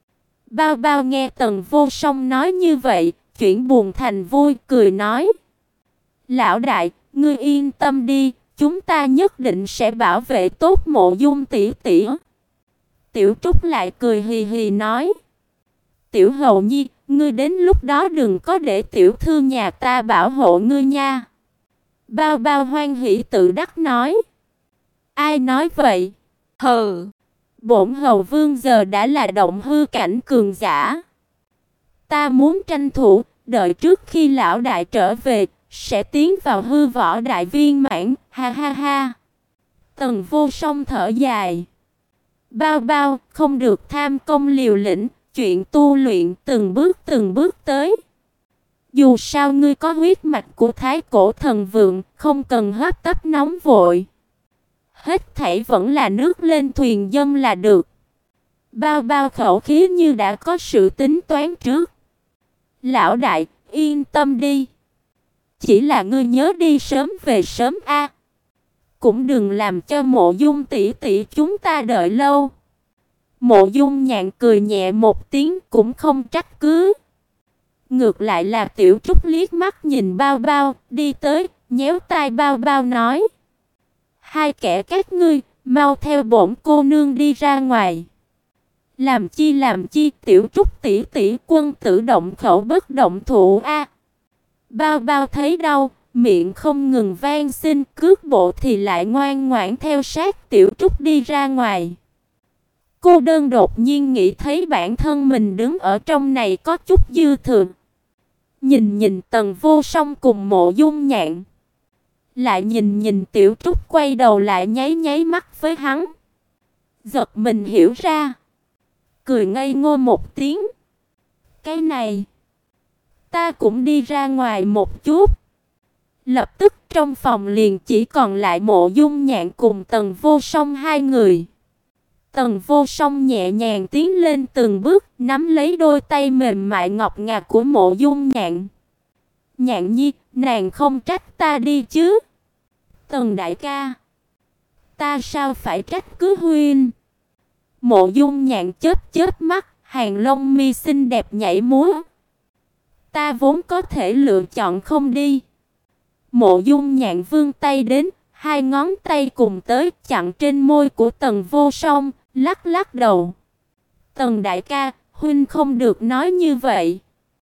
Bao Bao nghe Tần Vô Song nói như vậy, chuyển buồn thành vui, cười nói: Lão đại, ngươi yên tâm đi, chúng ta nhất định sẽ bảo vệ tốt Mộ Dung tỷ tỷ. Tiểu Trúc lại cười hì hì nói. Tiểu hầu nhi, ngươi đến lúc đó đừng có để tiểu thư nhà ta bảo hộ ngươi nha. Bao Bao hoan hỉ tự đắc nói. Ai nói vậy? Hừ, bổn hầu vương giờ đã là động hư cảnh cường giả. Ta muốn tranh thủ, đợi trước khi lão đại trở về, sẽ tiến vào hư võ đại viên mãn, ha ha ha. Tần Vô Song thở dài. Bao Bao, không được tham công liều lĩnh, chuyện tu luyện từng bước từng bước tới. Dù sao ngươi có huyết mạch của Thái Cổ Thần Vượng, không cần hấp tấp nóng vội. Hết thảy vẫn là nước lên thuyền dâng là được. Bao Bao khẩu khí như đã có sự tính toán trước. Lão đại, yên tâm đi. Chỉ là ngươi nhớ đi sớm về sớm a. Cũng đừng làm cho Mộ Dung tỷ tỷ chúng ta đợi lâu. Mộ Dung Nhạn cười nhẹ một tiếng cũng không trách cứ. Ngược lại là Tiểu Trúc liếc mắt nhìn Bao Bao, đi tới, nhéo tai Bao Bao nói. Hai kẻ các ngươi, mau theo bổn cô nương đi ra ngoài. Làm chi làm chi, Tiểu Trúc tỷ tỷ, quân tử động khẩu bất động thủ a. Bao Bao thấy đau, miệng không ngừng van xin, cước bộ thì lại ngoan ngoãn theo sát Tiểu Trúc đi ra ngoài. Cô đơn đột nhiên nghĩ thấy bản thân mình đứng ở trong này có chút dư thừa. Nhìn nhìn Tần Vô Song cùng Mộ Dung Nhạn, lại nhìn nhìn Tiểu Trúc quay đầu lại nháy nháy mắt với hắn. Giật mình hiểu ra, cười ngây ngô một tiếng. Cái này, ta cũng đi ra ngoài một chút. Lập tức trong phòng liền chỉ còn lại Mộ Dung Nhạn cùng Tần Vô Song hai người. Tần Vô Song nhẹ nhàng tiến lên từng bước, nắm lấy đôi tay mềm mại ngọc ngà của Mộ Dung Nhạn. Nhạn nhi, nàng không trách ta đi chứ? Tần đại ca, ta sao phải trách cứ huynh? Mộ Dung Nhạn chớp chớp mắt, hàng lông mi xinh đẹp nhảy múa. Ta vốn có thể lựa chọn không đi. Mộ Dung Nhạn vươn tay đến, hai ngón tay cùng tới chặn trên môi của Tần Vô Song, lắc lắc đầu. Tần đại ca, huynh không được nói như vậy.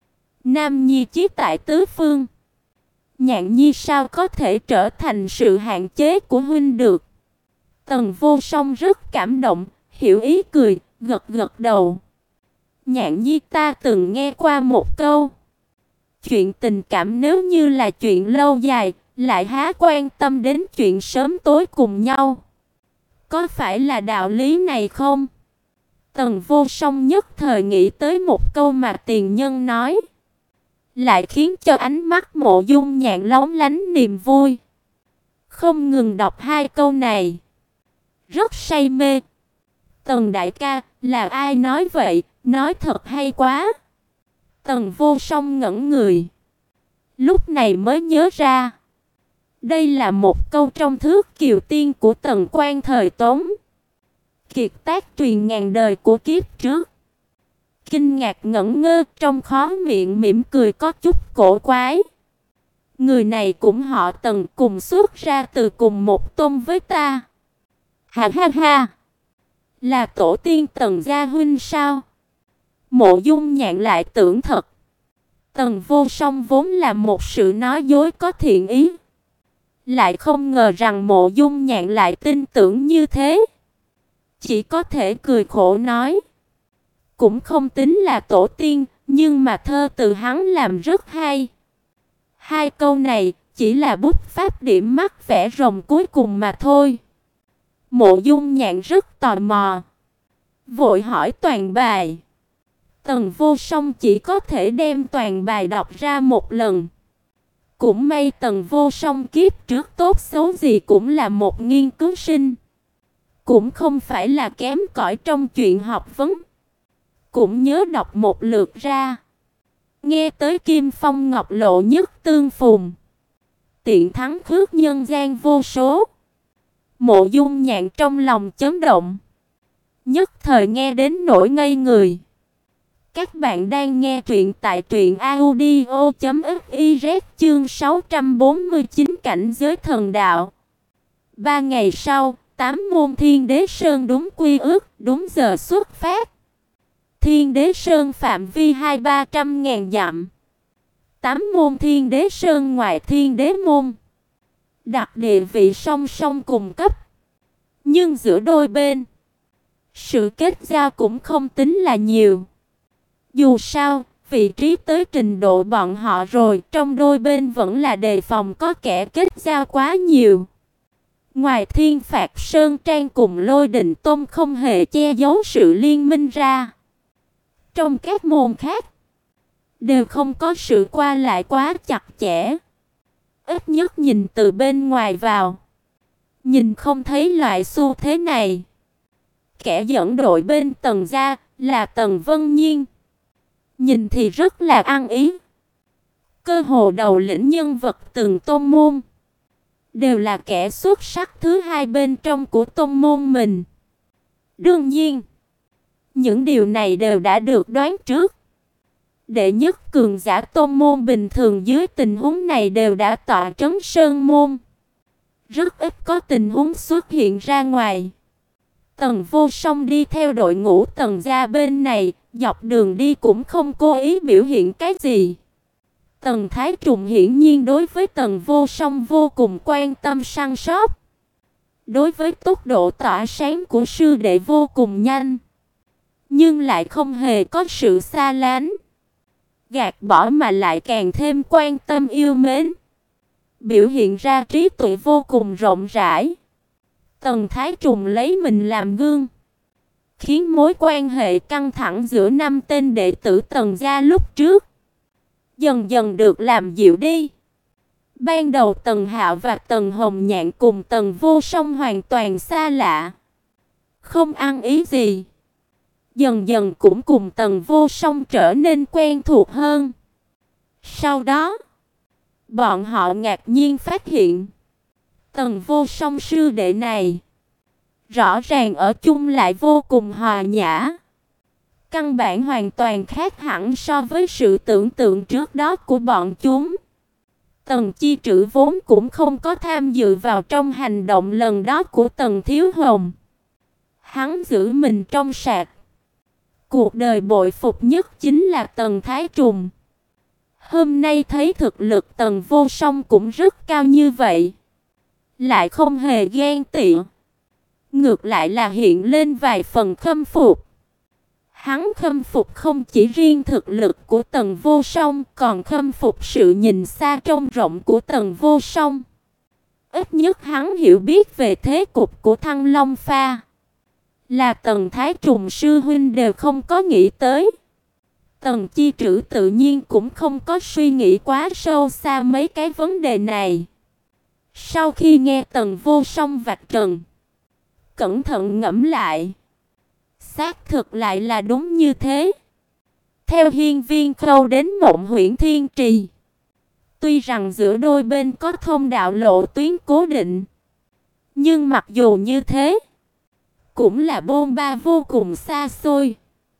Nam nhi chí tại tứ phương. Nhạn nhi sao có thể trở thành sự hạn chế của huynh được? Tần Vô Song rất cảm động, hiểu ý cười, gật gật đầu. Nhạn nhi ta từng nghe qua một câu. Chuyện tình cảm nếu như là chuyện lâu dài, lại há quan tâm đến chuyện sớm tối cùng nhau. Có phải là đạo lý này không? Tần Vô Song nhất thời nghĩ tới một câu mà tiền nhân nói, lại khiến cho ánh mắt Mộ Dung Nhạn lóng lánh niềm vui. Không ngừng đọc hai câu này, rất say mê. Tần đại ca, là ai nói vậy? Nói thật hay quá. Tần Vô Song ngẩn người, lúc này mới nhớ ra, đây là một câu trong Thước Kiều Tiên của Tần Quan thời Tống, kiệt tác truyền ngàn đời của kiếp trước. Kinh ngạc ngẩn ngơ, trong khóe miệng mỉm cười có chút cổ quái. Người này cũng họ Tần, cùng xuất ra từ cùng một tôn với ta. Ha ha ha, là tổ tiên Tần gia huynh sao? Mộ Dung Nhạn lại tưởng thật. Tần Vô Song vốn là một sự nói dối có thiện ý, lại không ngờ rằng Mộ Dung Nhạn lại tin tưởng như thế. Chỉ có thể cười khổ nói, cũng không tính là tổ tiên, nhưng mà thơ từ hắn làm rất hay. Hai câu này chỉ là bút pháp điểm mắt vẽ rồng cuối cùng mà thôi. Mộ Dung Nhạn rất tò mò, vội hỏi toàn bài. Tần Vô Song chỉ có thể đem toàn bài đọc ra một lần. Cũng may Tần Vô Song kiếp trước tốt xấu gì cũng là một nghiên cứu sinh, cũng không phải là kém cỏi trong chuyện học vấn. Cũng nhớ đọc một lượt ra. Nghe tới Kim Phong Ngọc Lộ nhất tương phùng, tiện thắng khước nhân gian vô số. Mộ Dung Nhạn trong lòng chấn động, nhất thời nghe đến nỗi ngây người. Các bạn đang nghe truyện tại truyện audio chấm fiz chương sáu trăm bốn mươi chín cảnh giới thần đạo. Ba ngày sau, tám môn Thiên Đế Sơn đúng quy ước, đúng giờ xuất phát. Thiên Đế Sơn phạm vi hai ba trăm ngàn dặm. Tám môn Thiên Đế Sơn ngoài Thiên Đế môn, đặt địa vị song song cùng cấp. Nhưng giữa đôi bên, sự kết giao cũng không tính là nhiều. Dù sao, vị trí tới trình độ bọn họ rồi, trong đôi bên vẫn là đề phòng có kẻ kết giao quá nhiều. Ngoài Thiên Phạt Sơn Trang cùng Lôi Định Tôn không hề che giấu sự liên minh ra, trong các môn khác, đều không có sự qua lại quá chặt chẽ. Ít nhất nhìn từ bên ngoài vào, nhìn không thấy loại xu thế này. Kẻ dẫn đội bên Tần gia là Tần Vân Nhiên. Nhìn thì rất là ăn ý. Cơ hồ đầu lĩnh nhân vật từng tôn môn, đều là kẻ xuất sắc thứ hai bên trong của tôn môn mình. Đương nhiên, những điều này đều đã được đoán trước. Đệ nhất cường giả tôn môn bình thường dưới tình huống này đều đã tọa trấn sơn môn. Rất ít có tình huống xuất hiện ra ngoài. Tần Vô Song đi theo đội ngũ Tần gia bên này, dọc đường đi cũng không cố ý biểu hiện cái gì. Tần Thái Trùng hiển nhiên đối với Tần Vô Song vô cùng quan tâm săn sóc. Đối với tốc độ tỏa sáng của sư đệ vô cùng nhanh, nhưng lại không hề có sự xa lánh, gạt bỏ mà lại càng thêm quan tâm yêu mến, biểu hiện ra trí tuệ vô cùng rộng rãi. Tần Thái Trùng lấy mình làm gương, khiến mối quan hệ căng thẳng giữa năm tên đệ tử Tần gia lúc trước dần dần được làm dịu đi. Ban đầu Tần Hạo và Tần Hồng Nhạn cùng Tần Vô Song hoàn toàn xa lạ, không ăn ý gì. Dần dần cũng cùng Tần Vô Song trở nên quen thuộc hơn. Sau đó, bọn họ ngạc nhiên phát hiện, Tần Vô Song sư đệ này rõ ràng ở chung lại vô cùng hòa nhã. Căn bản hoàn toàn khác hẳn so với sự tưởng tượng trước đó của bọn chúng. Tần Chi Trữ vốn cũng không có tham dự vào trong hành động lần đó của Tần Thiếu Hồng. Hắn giữ mình trong sạch. Cuộc đời bội phục nhất chính là Tần Thái Trùng. Hôm nay thấy thực lực Tần Vô Song cũng rất cao như vậy, lại không hề ghen tị, ngược lại là hiện lên vài phần khâm phục. Hắn khâm phục không chỉ riêng thực lực của Tần Vô Song, còn khâm phục sự nhìn xa trông rộng của Tần Vô Song. Ít nhất hắn hiểu biết về thế cục của Thăng Long Pha, là Tần Thái Trùng sư huynh đều không có nghĩ tới. Tần Chi Trữ tự nhiên cũng không có suy nghĩ quá sâu xa mấy cái vấn đề này. Sau khi nghe Tần Vô Song vạch trần, cẩn thận ngẫm lại, xác thực lại là đúng như thế. Theo Hiên Viên Khâu đến Mộng Huyễn Thiên Trì, tuy rằng giữa đôi bên có thông đạo lộ tuyến cố định, nhưng mặc dù như thế, cũng là bôn ba vô cùng xa xôi.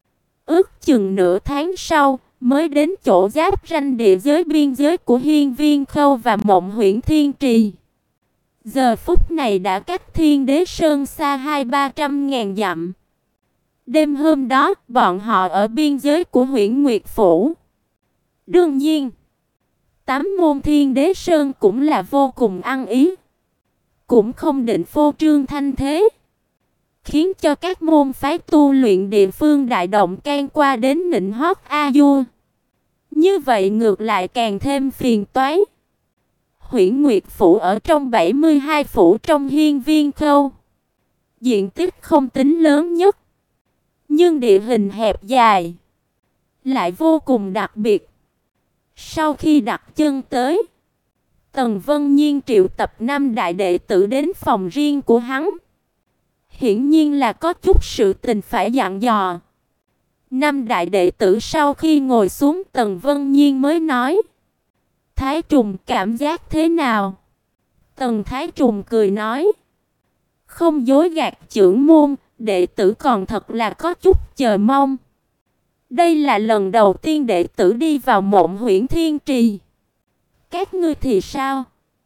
Ước chừng nửa tháng sau, mới đến chỗ giáp ranh địa giới biên giới của Hiên Viên Khâu và Mộng Huyễn Thiên Trì. Giờ phút này đã cách Thiên Đế Sơn xa hai ba trăm ngàn dặm. Đêm hôm đó, bọn họ ở biên giới của Huyễn Nguyệt Phủ. Đương nhiên, tám môn Thiên Đế Sơn cũng là vô cùng ăn ý, cũng không định phô trương thanh thế, khiến cho các môn phái tu luyện địa phương đại động can qua đến nịnh hót a vua. Như vậy ngược lại càng thêm phiền toái. Huyễn Nguyệt Phủ ở trong bảy mươi hai phủ trong Hiên Viên Khâu, diện tích không tính lớn nhất, nhưng địa hình hẹp dài, lại vô cùng đặc biệt. Sau khi đặt chân tới, Tần Vân Nhiên triệu tập năm đại đệ tử đến phòng riêng của hắn. Hiển nhiên là có chút sự tình phải dặn dò. Năm đại đệ tử sau khi ngồi xuống, Tần Vân Nhiên mới nói: Thái Trùng cảm giác thế nào? Tần Thái Trùng cười nói: Không dối gạt trưởng môn, đệ tử còn thật là có chút chờ mong. Đây là lần đầu tiên đệ tử đi vào Mộng Huyễn Thiên Trì. Các ngươi thì sao?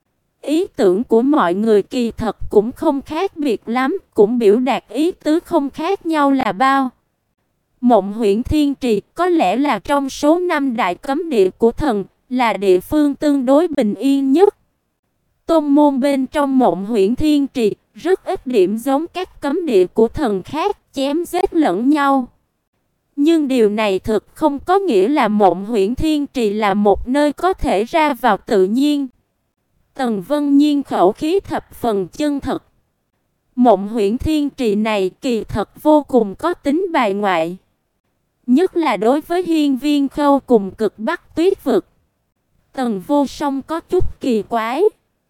Ý tưởng của mọi người kỳ thật cũng không khác biệt lắm, cũng biểu đạt ý tứ không khác nhau là bao. Mộng Huyễn Thiên Trì có lẽ là trong số năm đại cấm địa của thần, là địa phương tương đối bình yên nhất. Tôn môn bên trong Mộng Huyễn Thiên Trì rất ít điểm giống các cấm địa của thần khác, chém giết lẫn nhau. Nhưng điều này thực không có nghĩa là Mộng Huyễn Thiên Trì là một nơi có thể ra vào tự nhiên. Tần Vân Nhiên khẩu khí thập phần chân thật. Mộng Huyễn Thiên Trì này kỳ thật vô cùng có tính bài ngoại. Nhất là đối với Hiên Viên Khâu cùng Cực Bắc Tuyết Vực. Tần Vô Song có chút kỳ quái.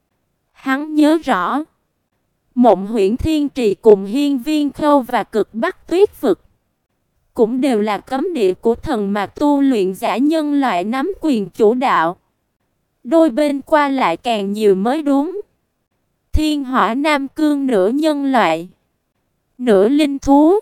Hắn nhớ rõ, Mộng Huyễn Thiên Trì cùng Hiên Viên Khâu và Cực Bắc Tuyết Vực cũng đều là cấm địa của thần mà tu luyện giả nhân loại nắm quyền chủ đạo. Đôi bên qua lại càng nhiều mới đúng. Thiên Hỏa Nam Cương nửa nhân loại, nửa linh thú.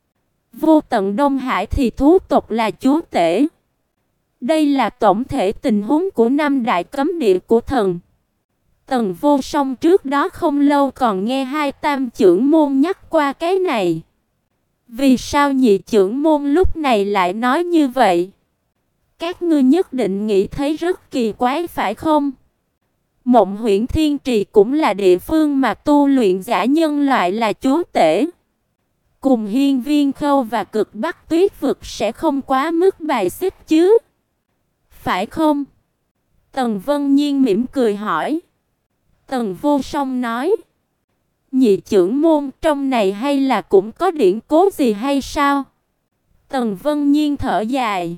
Vô Tận Đông Hải thì thú tộc là chúa tể. Đây là tổng thể tình huống của năm đại cấm địa của thần. Tần Vô Song trước đó không lâu còn nghe hai tam trưởng môn nhắc qua cái này. Vì sao nhị trưởng môn lúc này lại nói như vậy? Các ngươi nhất định nghĩ thấy rất kỳ quái phải không? Mộng Huyễn Thiên Trì cũng là địa phương mà tu luyện giả nhân loại là chúa tể. Cùng Hiên Viên Khâu và Cực Bắc Tuyết Vực sẽ không quá mức bài xích chứ? Phải không? Tần Vân Nhiên mỉm cười hỏi. Tần Vô Song nói. Nhị trưởng môn trong này hay là cũng có điển cố gì hay sao? Tần Vân Nhiên thở dài.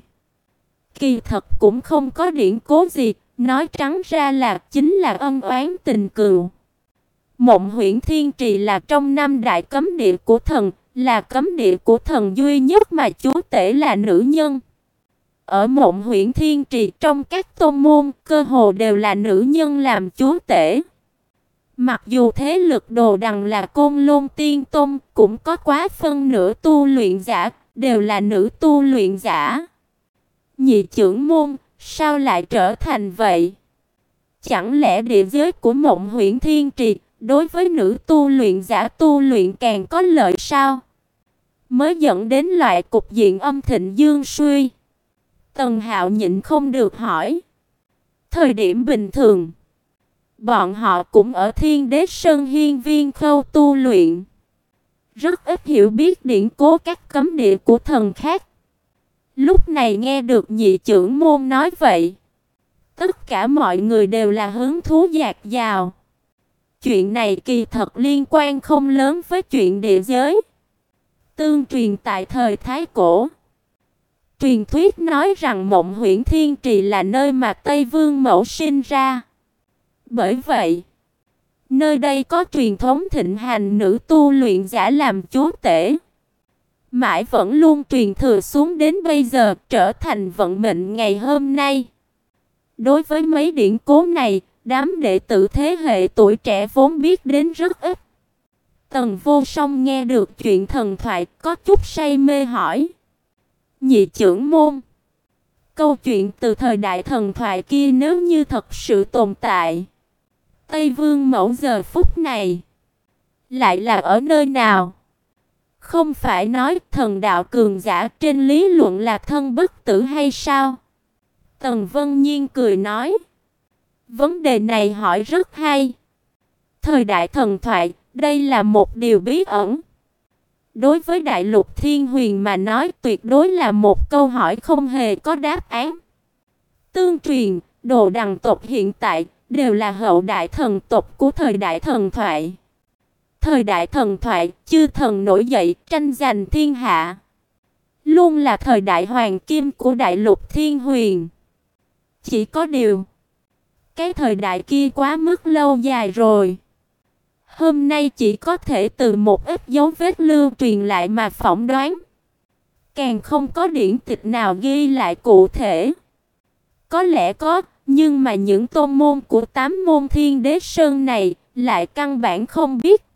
Kỳ thật cũng không có điển cố gì, nói trắng ra là chính là ân oán tình cừu. Mộng Huyễn Thiên Trì là trong năm đại cấm địa của thần, là cấm địa của thần duy nhất mà chúa tể là nữ nhân. Ở Mộng Huyễn Thiên Trì trong các tôn môn, cơ hồ đều là nữ nhân làm chúa tể. Mặc dù thế lực đồ đằng là Côn Lôn Tiên Tôn, cũng có quá phân nửa tu luyện giả, đều là nữ tu luyện giả. Nhị trưởng môn, sao lại trở thành vậy? Chẳng lẽ địa giới của Mộng Huyễn Thiên Trì đối với nữ tu luyện giả tu luyện càng có lợi sao? Mới dẫn đến loại cục diện âm thịnh dương suy. Tần Hạo nhịn không được hỏi. Thời điểm bình thường, bọn họ cũng ở Thiên Đế Sơn Hiên Viên Khâu tu luyện, rất ít hiểu biết điển cố các cấm địa của thần khác. Lúc này nghe được nhị trưởng môn nói vậy, tất cả mọi người đều là hứng thú dạt dào. Chuyện này kỳ thật liên quan không lớn với chuyện địa giới. Tương truyền tại thời Thái Cổ, truyền thuyết nói rằng Mộng Huyễn Thiên Trì là nơi mà Tây Vương Mẫu sinh ra. Bởi vậy, nơi đây có truyền thống thịnh hành nữ tu luyện giả làm chúa tể. Mãi vẫn luôn truyền thừa xuống đến bây giờ, trở thành vận mệnh ngày hôm nay. Đối với mấy điển cố này, đám đệ tử thế hệ tuổi trẻ vốn biết đến rất ít. Tần Vô Song nghe được chuyện thần thoại, có chút say mê hỏi. Nhị trưởng môn, câu chuyện từ thời đại thần thoại kia nếu như thật sự tồn tại, Tây Vương Mẫu giờ phút này lại là ở nơi nào? Không phải nói thần đạo cường giả trên lý luận là thân bất tử hay sao? Tần Vân Nhiên cười nói. Vấn đề này hỏi rất hay. Thời đại thần thoại, đây là một điều bí ẩn. Đối với đại lục thiên huyền mà nói, tuyệt đối là một câu hỏi không hề có đáp án. Tương truyền, đồ đằng tộc hiện tại đều là hậu đại thần tộc của thời đại thần thoại. Thời đại thần thoại, chư thần nổi dậy, tranh giành thiên hạ. Luôn là thời đại hoàng kim của đại lục thiên huyền. Chỉ có điều, cái thời đại kia quá mức lâu dài rồi. Hôm nay chỉ có thể từ một ít dấu vết lưu truyền lại mà phỏng đoán. Càng không có điển tịch nào ghi lại cụ thể. Có lẽ có, nhưng mà những tôn môn của tám môn Thiên Đế Sơn này lại căn bản không biết.